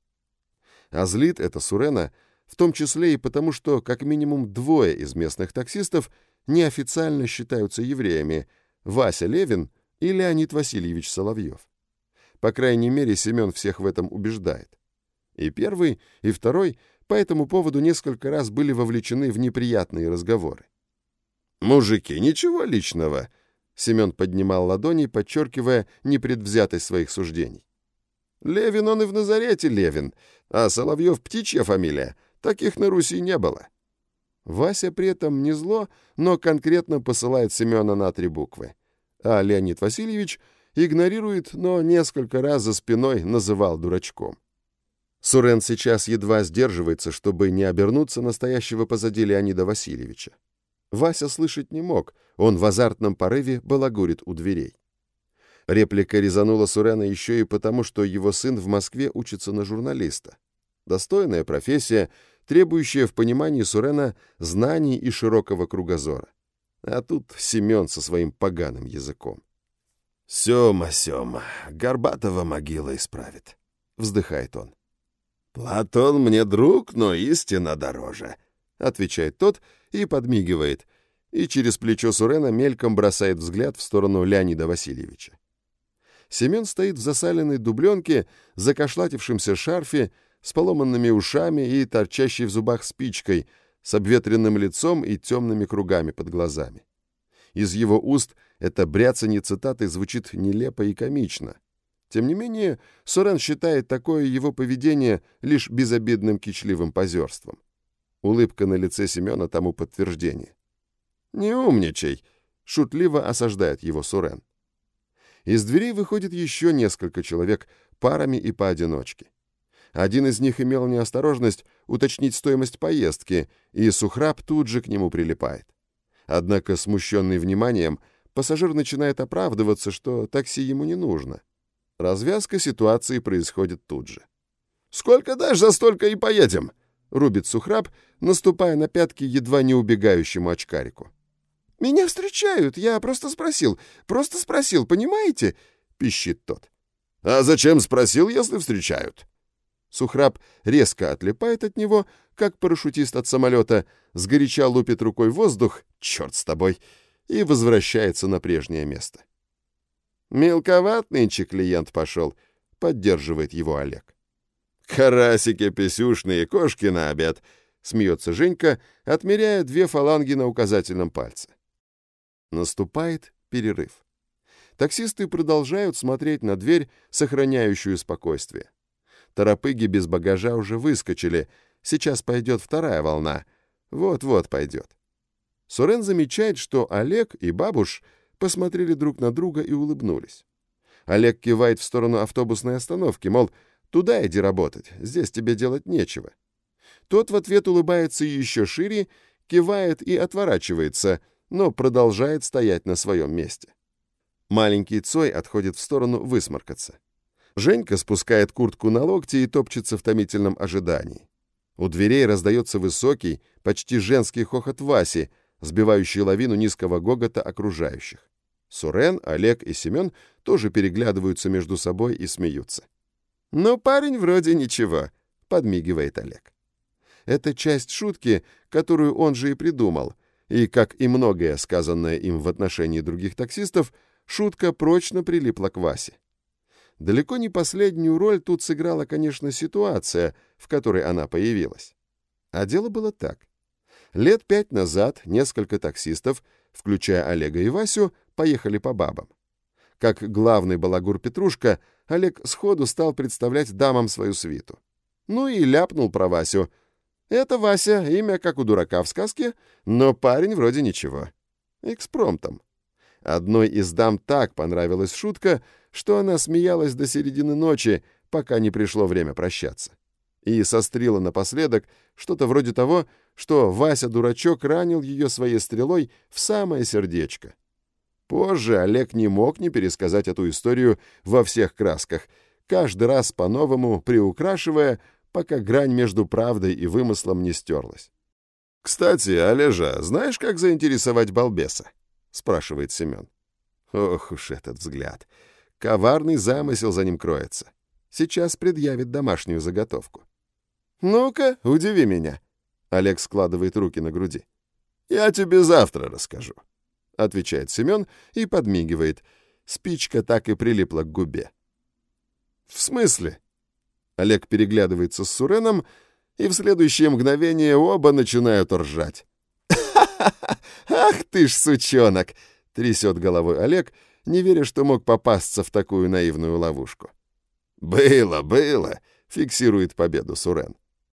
А злит это Сурена в том числе и потому, что как минимум двое из местных таксистов неофициально считаются евреями – Вася Левин и Леонид Васильевич Соловьев. По крайней мере, Семен всех в этом убеждает. И первый, и второй по этому поводу несколько раз были вовлечены в неприятные разговоры. «Мужики, ничего личного», — Семен поднимал ладони, подчеркивая непредвзятость своих суждений. «Левин он и в Назарете Левин, а Соловьев птичья фамилия, таких на Руси не было». Вася при этом не зло, но конкретно посылает Семена на три буквы. А Леонид Васильевич игнорирует, но несколько раз за спиной называл дурачком. Сурен сейчас едва сдерживается, чтобы не обернуться настоящего позади Леонида Васильевича. Вася слышать не мог, он в азартном порыве балагурит у дверей. Реплика резанула Сурена еще и потому, что его сын в Москве учится на журналиста. Достойная профессия, требующая в понимании Сурена знаний и широкого кругозора. А тут Семен со своим поганым языком. «Сема, Сема, Горбатова могила исправит», — вздыхает он. «Платон мне друг, но истина дороже», — отвечает тот и подмигивает, и через плечо Сурена мельком бросает взгляд в сторону Леонида Васильевича. Семен стоит в засаленной дубленке, закошлатившемся шарфе, с поломанными ушами и торчащей в зубах спичкой, с обветренным лицом и темными кругами под глазами. Из его уст это бряцанье цитаты звучит нелепо и комично. Тем не менее, Сурен считает такое его поведение лишь безобидным кичливым позерством. Улыбка на лице Семена тому подтверждение. «Не умничай!» — шутливо осаждает его Сурен. Из дверей выходит еще несколько человек, парами и поодиночке. Один из них имел неосторожность уточнить стоимость поездки, и Сухраб тут же к нему прилипает. Однако, смущенный вниманием, пассажир начинает оправдываться, что такси ему не нужно. Развязка ситуации происходит тут же. «Сколько дашь, за столько и поедем!» — рубит Сухраб, наступая на пятки едва не убегающему очкарику. «Меня встречают, я просто спросил, просто спросил, понимаете?» — пищит тот. «А зачем спросил, если встречают?» Сухраб резко отлипает от него, как парашютист от самолета, сгоряча лупит рукой в воздух, черт с тобой, и возвращается на прежнее место. «Мелковат нынче клиент пошел», — поддерживает его Олег. «Карасики писюшные, кошки на обед», — смеется Женька, отмеряя две фаланги на указательном пальце. Наступает перерыв. Таксисты продолжают смотреть на дверь, сохраняющую спокойствие. Торопыги без багажа уже выскочили. Сейчас пойдет вторая волна. Вот-вот пойдет. Сурен замечает, что Олег и Бабуш посмотрели друг на друга и улыбнулись. Олег кивает в сторону автобусной остановки, мол, туда иди работать, здесь тебе делать нечего. Тот в ответ улыбается еще шире, кивает и отворачивается, но продолжает стоять на своем месте. Маленький Цой отходит в сторону высморкаться. Женька спускает куртку на локти и топчется в томительном ожидании. У дверей раздается высокий, почти женский хохот Васи, сбивающий лавину низкого гогота окружающих. Сурен, Олег и Семен тоже переглядываются между собой и смеются. «Ну, парень вроде ничего», — подмигивает Олег. Это часть шутки, которую он же и придумал, и, как и многое сказанное им в отношении других таксистов, шутка прочно прилипла к Васе. Далеко не последнюю роль тут сыграла, конечно, ситуация, в которой она появилась. А дело было так. Лет пять назад несколько таксистов, включая Олега и Васю, поехали по бабам. Как главный балагур Петрушка, Олег сходу стал представлять дамам свою свиту. Ну и ляпнул про Васю. Это Вася, имя как у дурака в сказке, но парень вроде ничего. Экспромтом. Одной из дам так понравилась шутка, что она смеялась до середины ночи, пока не пришло время прощаться. И сострила напоследок что-то вроде того, что Вася-дурачок ранил ее своей стрелой в самое сердечко. Позже Олег не мог не пересказать эту историю во всех красках, каждый раз по-новому приукрашивая, пока грань между правдой и вымыслом не стерлась. «Кстати, Олежа, знаешь, как заинтересовать балбеса?» — спрашивает Семен. Ох уж этот взгляд. Коварный замысел за ним кроется. Сейчас предъявит домашнюю заготовку. «Ну-ка, удиви меня!» Олег складывает руки на груди. «Я тебе завтра расскажу», — отвечает Семен и подмигивает. Спичка так и прилипла к губе. «В смысле?» Олег переглядывается с Суреном, и в следующее мгновение оба начинают ржать. «Ха-ха-ха! Ах ты ж сучонок!» — трясет головой Олег, не веря, что мог попасться в такую наивную ловушку. «Было, было!» — фиксирует победу Сурен.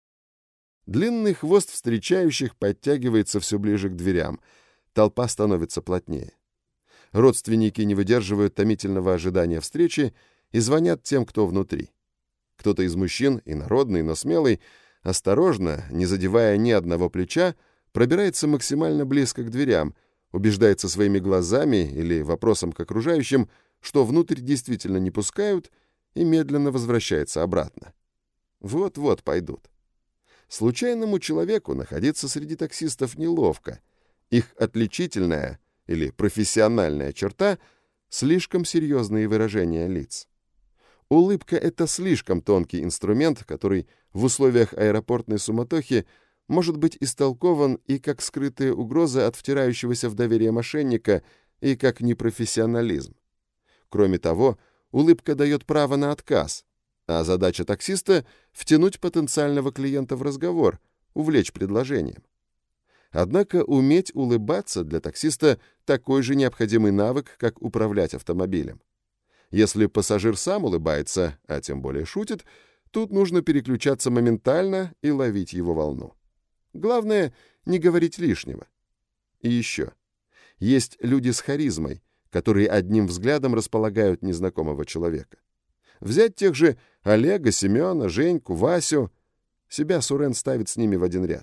Длинный хвост встречающих подтягивается все ближе к дверям. Толпа становится плотнее. Родственники не выдерживают томительного ожидания встречи и звонят тем, кто внутри. Кто-то из мужчин, инородный, но смелый, осторожно, не задевая ни одного плеча, пробирается максимально близко к дверям, убеждается своими глазами или вопросом к окружающим, что внутрь действительно не пускают, и медленно возвращается обратно. Вот-вот пойдут. Случайному человеку находиться среди таксистов неловко. Их отличительная или профессиональная черта — слишком серьезные выражения лиц. Улыбка — это слишком тонкий инструмент, который в условиях аэропортной суматохи может быть истолкован и как скрытая угроза от втирающегося в доверие мошенника, и как непрофессионализм. Кроме того, улыбка дает право на отказ, а задача таксиста — втянуть потенциального клиента в разговор, увлечь предложением. Однако уметь улыбаться для таксиста такой же необходимый навык, как управлять автомобилем. Если пассажир сам улыбается, а тем более шутит, тут нужно переключаться моментально и ловить его волну. Главное — не говорить лишнего. И еще. Есть люди с харизмой, которые одним взглядом располагают незнакомого человека. Взять тех же Олега, Семена, Женьку, Васю. Себя Сурен ставит с ними в один ряд.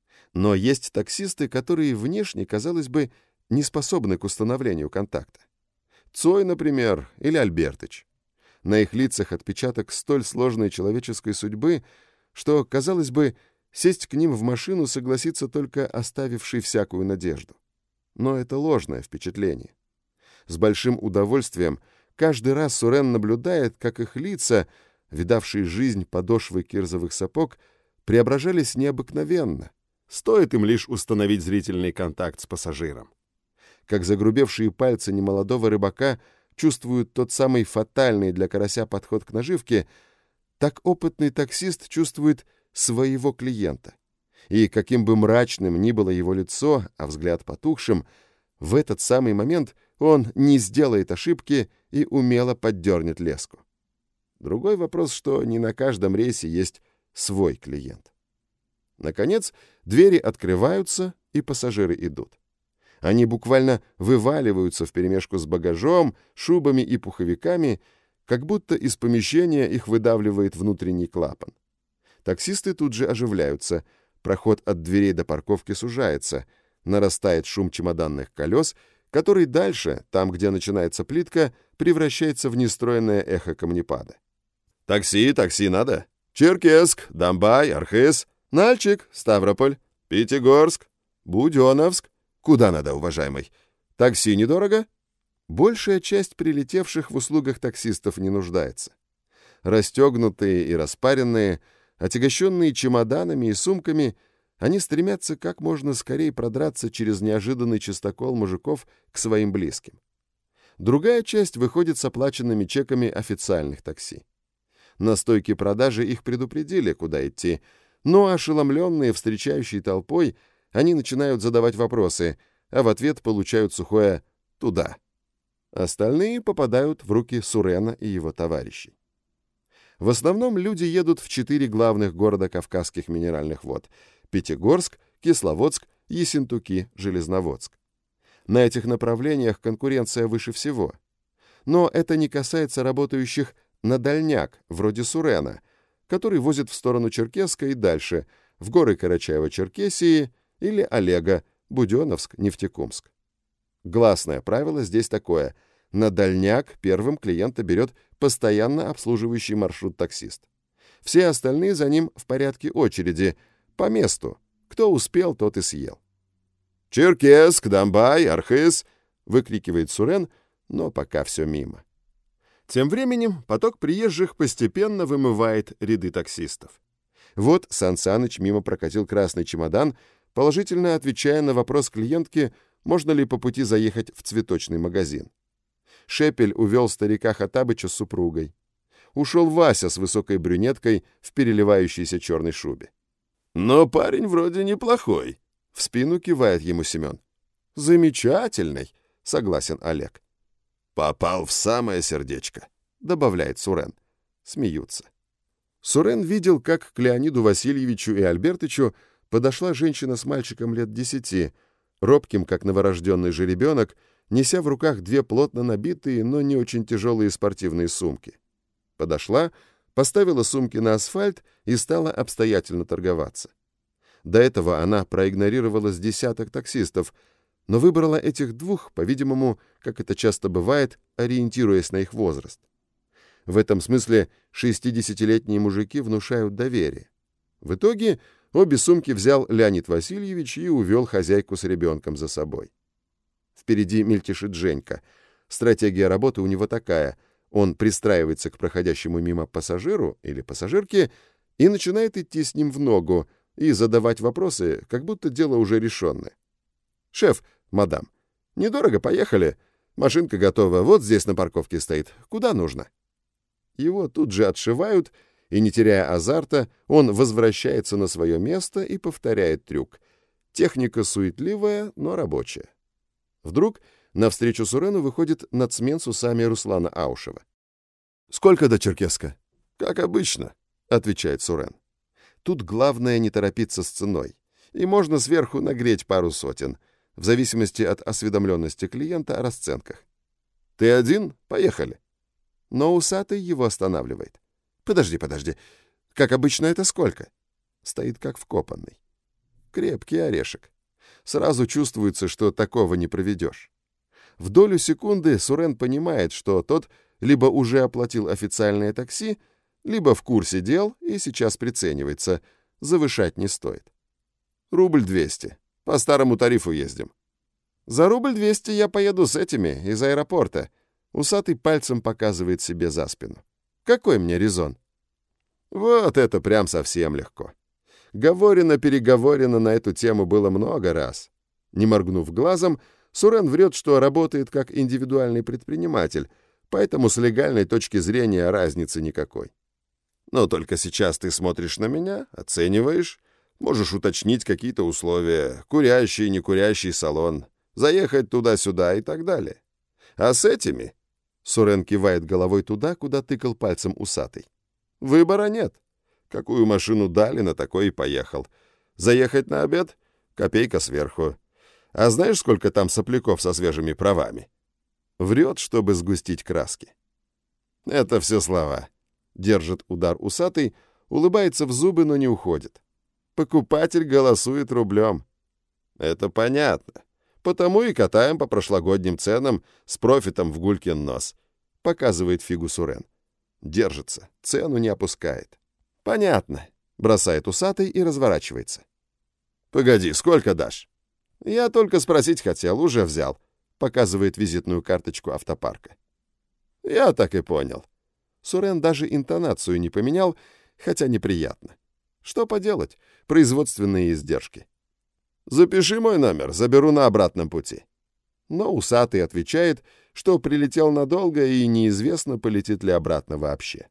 Но есть таксисты, которые внешне, казалось бы, не способны к установлению контакта. Цой, например, или Альбертыч. На их лицах отпечаток столь сложной человеческой судьбы, что, казалось бы, сесть к ним в машину согласится только оставивший всякую надежду. Но это ложное впечатление. С большим удовольствием каждый раз Сурен наблюдает, как их лица, видавшие жизнь подошвы кирзовых сапог, преображались необыкновенно. Стоит им лишь установить зрительный контакт с пассажиром. Как загрубевшие пальцы немолодого рыбака чувствуют тот самый фатальный для карася подход к наживке, так опытный таксист чувствует своего клиента. И каким бы мрачным ни было его лицо, а взгляд потухшим, в этот самый момент он не сделает ошибки и умело поддернет леску. Другой вопрос, что не на каждом рейсе есть свой клиент. Наконец, двери открываются, и пассажиры идут. Они буквально вываливаются вперемешку с багажом, шубами и пуховиками, как будто из помещения их выдавливает внутренний клапан. Таксисты тут же оживляются, проход от дверей до парковки сужается, нарастает шум чемоданных колес, который дальше, там, где начинается плитка, превращается в нестроенное эхо камнепада. «Такси, такси надо? Черкесск, Домбай, Архыз, Нальчик, Ставрополь, Пятигорск, Буденновск. Куда надо, уважаемый? Такси недорого?» Большая часть прилетевших в услугах таксистов не нуждается. Расстегнутые и распаренные, отягощенные чемоданами и сумками, они стремятся как можно скорее продраться через неожиданный чистокол мужиков к своим близким. Другая часть выходит с оплаченными чеками официальных такси. На стойке продажи их предупредили, куда идти, но ошеломленные встречающей толпой, они начинают задавать вопросы, а в ответ получают сухое «туда». Остальные попадают в руки Сурена и его товарищей. В основном люди едут в четыре главных города Кавказских минеральных вод – Пятигорск, Кисловодск, Ессентуки, Железноводск. На этих направлениях конкуренция выше всего. Но это не касается работающих на дальняк, вроде Сурена, который возит в сторону Черкесска и дальше, в горы Карачаево-Черкесии или Олега, Буденновск, Нефтекумск. Гласное правило здесь такое – на дальняк первым клиента берет постоянно обслуживающий маршрут таксист. Все остальные за ним в порядке очереди, по месту. Кто успел, тот и съел. «Черкесск, Домбай, Архыз!» — выкрикивает Сурен, но пока все мимо. Тем временем поток приезжих постепенно вымывает ряды таксистов. Вот Сан Саныч мимо прокатил красный чемодан, положительно отвечая на вопрос клиентки, можно ли по пути заехать в цветочный магазин. Шепель увел старика Хаттабыча с супругой. Ушел Вася с высокой брюнеткой в переливающейся черной шубе. «Но парень вроде неплохой», — в спину кивает ему Семен. «Замечательный», — согласен Олег. «Попал в самое сердечко», — добавляет Сурен. Смеются. Сурен видел, как к Леониду Васильевичу и Альбертычу подошла женщина с мальчиком лет десяти, робким, как новорожденный жеребенок, неся в руках две плотно набитые, но не очень тяжелые спортивные сумки. Подошла, поставила сумки на асфальт и стала обстоятельно торговаться. До этого она проигнорировала с десяток таксистов, но выбрала этих двух, по-видимому, как это часто бывает, ориентируясь на их возраст. В этом смысле шестидесятилетние мужики внушают доверие. В итоге обе сумки взял Леонид Васильевич и увел хозяйку с ребенком за собой. Впереди мельтешит Женька. Стратегия работы у него такая. Он пристраивается к проходящему мимо пассажиру или пассажирке и начинает идти с ним в ногу и задавать вопросы, как будто дело уже решенное. «Шеф, мадам, недорого, поехали. Машинка готова, вот здесь на парковке стоит. Куда нужно?» Его тут же отшивают, и, не теряя азарта, он возвращается на свое место и повторяет трюк. Техника суетливая, но рабочая. Вдруг навстречу Сурену выходит нацмен с усами Руслана Аушева. «Сколько до Черкесска?» «Как обычно», — отвечает Сурен. Тут главное не торопиться с ценой, и можно сверху нагреть пару сотен, в зависимости от осведомленности клиента о расценках. «Ты один? Поехали». Но усатый его останавливает. «Подожди, подожди. Как обычно, это сколько?» Стоит как вкопанный. Крепкий орешек. Сразу чувствуется, что такого не проведешь. В долю секунды Сурен понимает, что тот либо уже оплатил официальное такси, либо в курсе дел и сейчас приценивается. Завышать не стоит. «Рубль двести. По старому тарифу ездим». «За рубль двести я поеду с этими из аэропорта». Усатый пальцем показывает себе за спину. «Какой мне резон?» Вот это прям совсем легко. Говорено-переговорено на эту тему было много раз. Не моргнув глазом, Сурен врет, что работает как индивидуальный предприниматель, поэтому с легальной точки зрения разницы никакой. Но только сейчас ты смотришь на меня, оцениваешь, можешь уточнить какие-то условия, курящий, некурящий салон, заехать туда-сюда и так далее. А с этими... Сурен кивает головой туда, куда тыкал пальцем усатый. Выбора нет. Какую машину дали, на такой и поехал. Заехать на обед — копейка сверху. А знаешь, сколько там сопляков со свежими правами? Врет, чтобы сгустить краски. Это все слова. Держит удар усатый, улыбается в зубы, но не уходит. Покупатель голосует рублем. Это понятно. Потому и катаем по прошлогодним ценам с профитом в гулькин нос. Показывает фигу Сурен. Держится, цену не опускает. Понятно. Бросает усатый и разворачивается. Погоди, сколько дашь? Я только спросить хотел, уже взял. Показывает визитную карточку автопарка. Я так и понял. Сурен даже интонацию не поменял, хотя неприятно. Что поделать, производственные издержки. «Запиши мой номер, заберу на обратном пути». Но усатый отвечает, что прилетел надолго и неизвестно, полетит ли обратно вообще.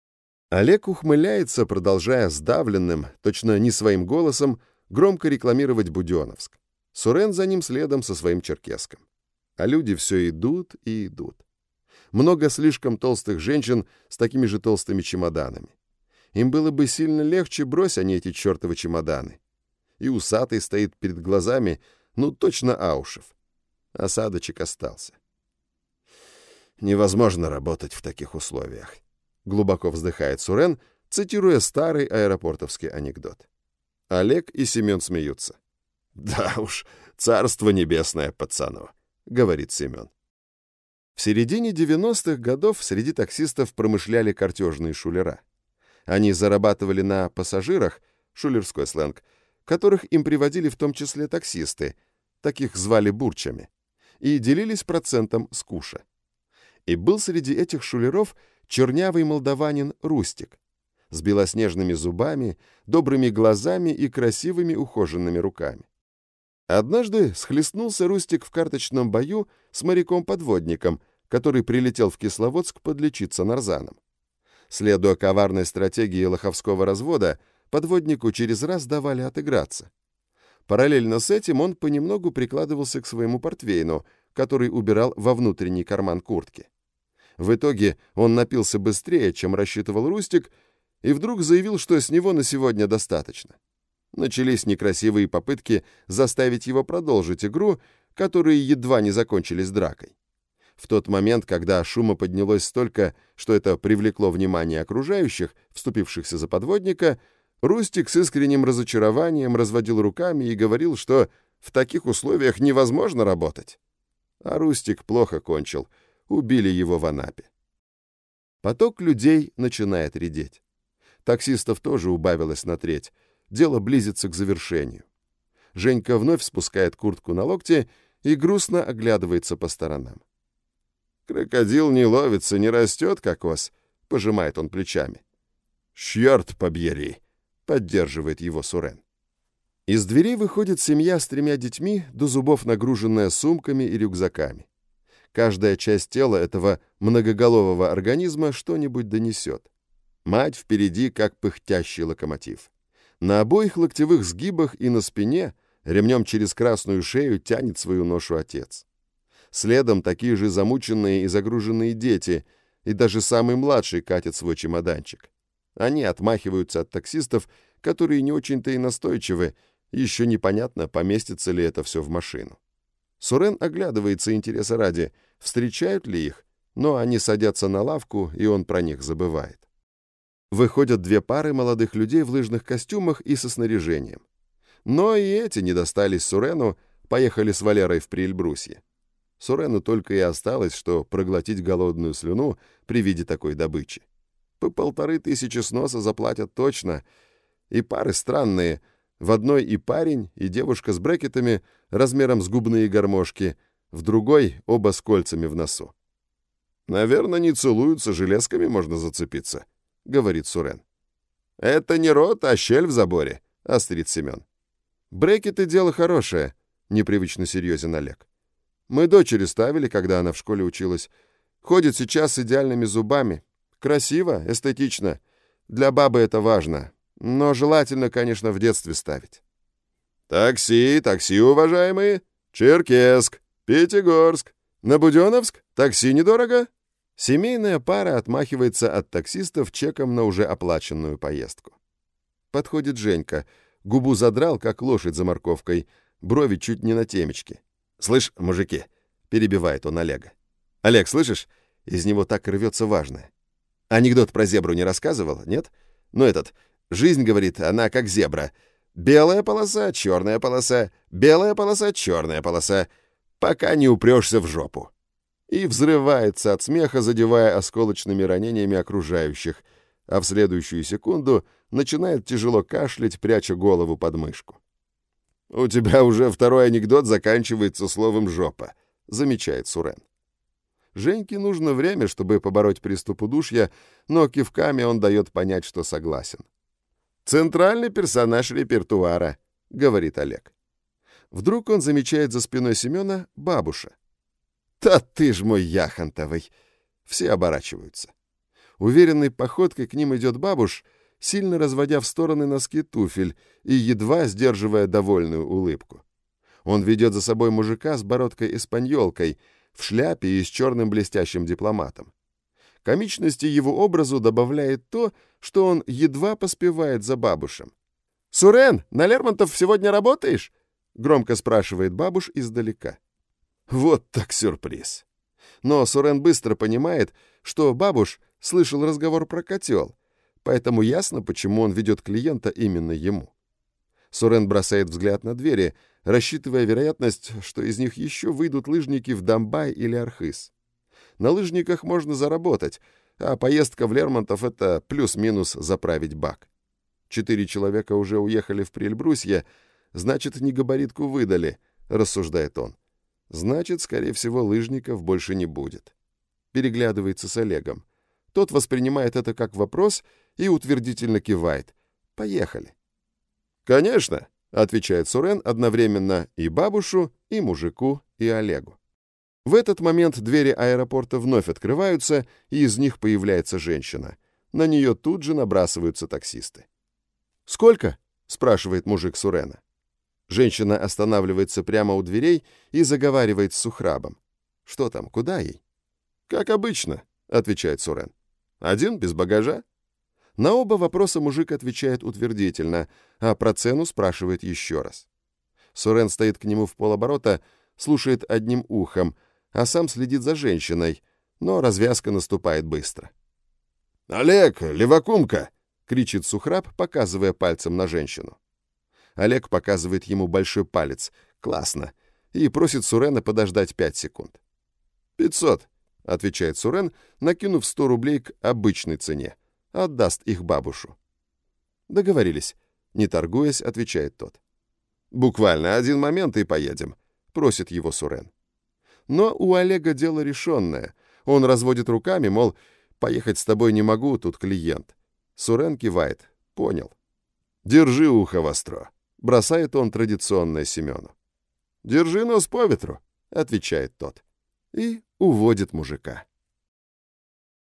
Олег ухмыляется, продолжая сдавленным, точно не своим голосом, громко рекламировать Буденновск. Сурен за ним следом со своим Черкесском. А люди все идут и идут. Много слишком толстых женщин с такими же толстыми чемоданами. Им было бы сильно легче, брось они эти чертовы чемоданы. И усатый стоит перед глазами, ну точно Аушев. Осадочек остался. Невозможно работать в таких условиях. Глубоко вздыхает Сурен, цитируя старый аэропортовский анекдот. Олег и Семен смеются. «Да уж, царство небесное пацану», — говорит Семен. В середине девяностых годов среди таксистов промышляли картежные шулера. Они зарабатывали на пассажирах, шулерской сленг, которых им приводили в том числе таксисты, таких звали бурчами, и делились процентом с куша. И был среди этих шулеров чернявый молдаванин Рустик с белоснежными зубами, добрыми глазами и красивыми ухоженными руками. Однажды схлестнулся Рустик в карточном бою с моряком-подводником, который прилетел в Кисловодск подлечиться нарзаном. Следуя коварной стратегии лоховского развода, подводнику через раз давали отыграться. Параллельно с этим он понемногу прикладывался к своему портвейну, который убирал во внутренний карман куртки. В итоге он напился быстрее, чем рассчитывал Рустик, и вдруг заявил, что с него на сегодня достаточно. Начались некрасивые попытки заставить его продолжить игру, которые едва не закончились дракой. В тот момент, когда шума поднялось столько, что это привлекло внимание окружающих, вступившихся за подводника, Рустик с искренним разочарованием разводил руками и говорил, что в таких условиях невозможно работать. А Рустик плохо кончил, убили его в Анапе. Поток людей начинает редеть. Таксистов тоже убавилось на треть. Дело близится к завершению. Женька вновь спускает куртку на локте и грустно оглядывается по сторонам. «Крокодил не ловится, не растет кокос», — пожимает он плечами. «Чёрт побери», — поддерживает его Сурен. Из дверей выходит семья с тремя детьми, до зубов нагруженная сумками и рюкзаками. Каждая часть тела этого многоголового организма что-нибудь донесет. Мать впереди, как пыхтящий локомотив. На обоих локтевых сгибах и на спине ремнем через красную шею тянет свою ношу отец. Следом такие же замученные и загруженные дети, и даже самый младший катит свой чемоданчик. Они отмахиваются от таксистов, которые не очень-то и настойчивы, еще непонятно, поместится ли это все в машину. Сурен оглядывается интереса ради, встречают ли их, но они садятся на лавку, и он про них забывает. Выходят две пары молодых людей в лыжных костюмах и со снаряжением. Но и эти не достались Сурену, поехали с Валерой в Приэльбрусье. Сурену только и осталось, что проглотить голодную слюну при виде такой добычи. По полторы тысячи с носа заплатят точно. И пары странные. В одной и парень, и девушка с брекетами размером с губные гармошки, в другой оба с кольцами в носу. «Наверное, не целуются, железками можно зацепиться», — говорит Сурен. «Это не рот, а щель в заборе», — острит Семен. «Брекеты — дело хорошее», — непривычно серьезен Олег. «Мы дочери ставили, когда она в школе училась. Ходит сейчас с идеальными зубами. Красиво, эстетично. Для бабы это важно. Но желательно, конечно, в детстве ставить». «Такси, такси, уважаемые! Черкесск, Пятигорск, на Будённовск? Такси недорого?» Семейная пара отмахивается от таксистов чеком на уже оплаченную поездку. Подходит Женька. Губу задрал, как лошадь за морковкой. Брови чуть не на темечке. «Слышь, мужики!» — перебивает он Олега. «Олег, слышишь? Из него так рвется важное. Анекдот про зебру не рассказывал, нет? Ну этот, жизнь, говорит, она как зебра. Белая полоса, черная полоса, белая полоса, черная полоса. Пока не упрешься в жопу». И взрывается от смеха, задевая осколочными ранениями окружающих, а в следующую секунду начинает тяжело кашлять, пряча голову под мышку. «У тебя уже второй анекдот заканчивается словом «жопа», — замечает Сурен. Женьке нужно время, чтобы побороть приступ удушья, но кивками он дает понять, что согласен. «Центральный персонаж репертуара», — говорит Олег. Вдруг он замечает за спиной Семена бабуша. «Да ты ж мой яхонтовый!» Все оборачиваются. Уверенной походкой к ним идет бабуш, сильно разводя в стороны носки туфель и едва сдерживая довольную улыбку. Он ведет за собой мужика с бородкой-эспаньолкой, в шляпе и с черным блестящим дипломатом. Комичности его образу добавляет то, что он едва поспевает за Бабушем. «Сурен, на Лермонтов сегодня работаешь?» — громко спрашивает Бабуш издалека. Вот так сюрприз. Но Сурен быстро понимает, что Бабуш слышал разговор про котел, поэтому ясно, почему он ведет клиента именно ему. Сурен бросает взгляд на двери, рассчитывая вероятность, что из них еще выйдут лыжники в Домбай или Архыз. На лыжниках можно заработать, а поездка в Лермонтов — это плюс-минус заправить бак. Четыре человека уже уехали в Прельбрусье, значит, не габаритку выдали, рассуждает он. Значит, скорее всего, лыжников больше не будет. Переглядывается с Олегом. Тот воспринимает это как вопрос и утвердительно кивает. Поехали. «Конечно», — отвечает Сурен одновременно и Бабушу, и мужику, и Олегу. В этот момент двери аэропорта вновь открываются, и из них появляется женщина. На нее тут же набрасываются таксисты. «Сколько?» — спрашивает мужик Сурена. Женщина останавливается прямо у дверей и заговаривает с Сухрабом. «Что там, куда ей?» «Как обычно», — отвечает Сурен. «Один, без багажа?» На оба вопроса мужик отвечает утвердительно, а про цену спрашивает еще раз. Сурен стоит к нему в полоборота, слушает одним ухом, а сам следит за женщиной, но развязка наступает быстро. «Олег, левакумка!» — кричит Сухраб, показывая пальцем на женщину. Олег показывает ему большой палец. Классно. И просит Сурена подождать пять секунд. «Пятьсот», — отвечает Сурен, накинув сто рублей к обычной цене. Отдаст их Бабушу. «Договорились», — не торгуясь, отвечает тот. «Буквально один момент и поедем», — просит его Сурен. Но у Олега дело решенное. Он разводит руками, мол, поехать с тобой не могу, тут клиент. Сурен кивает. Понял. «Держи ухо востро», — бросает он традиционное Семену. «Держи нос по ветру», — отвечает тот. И уводит мужика.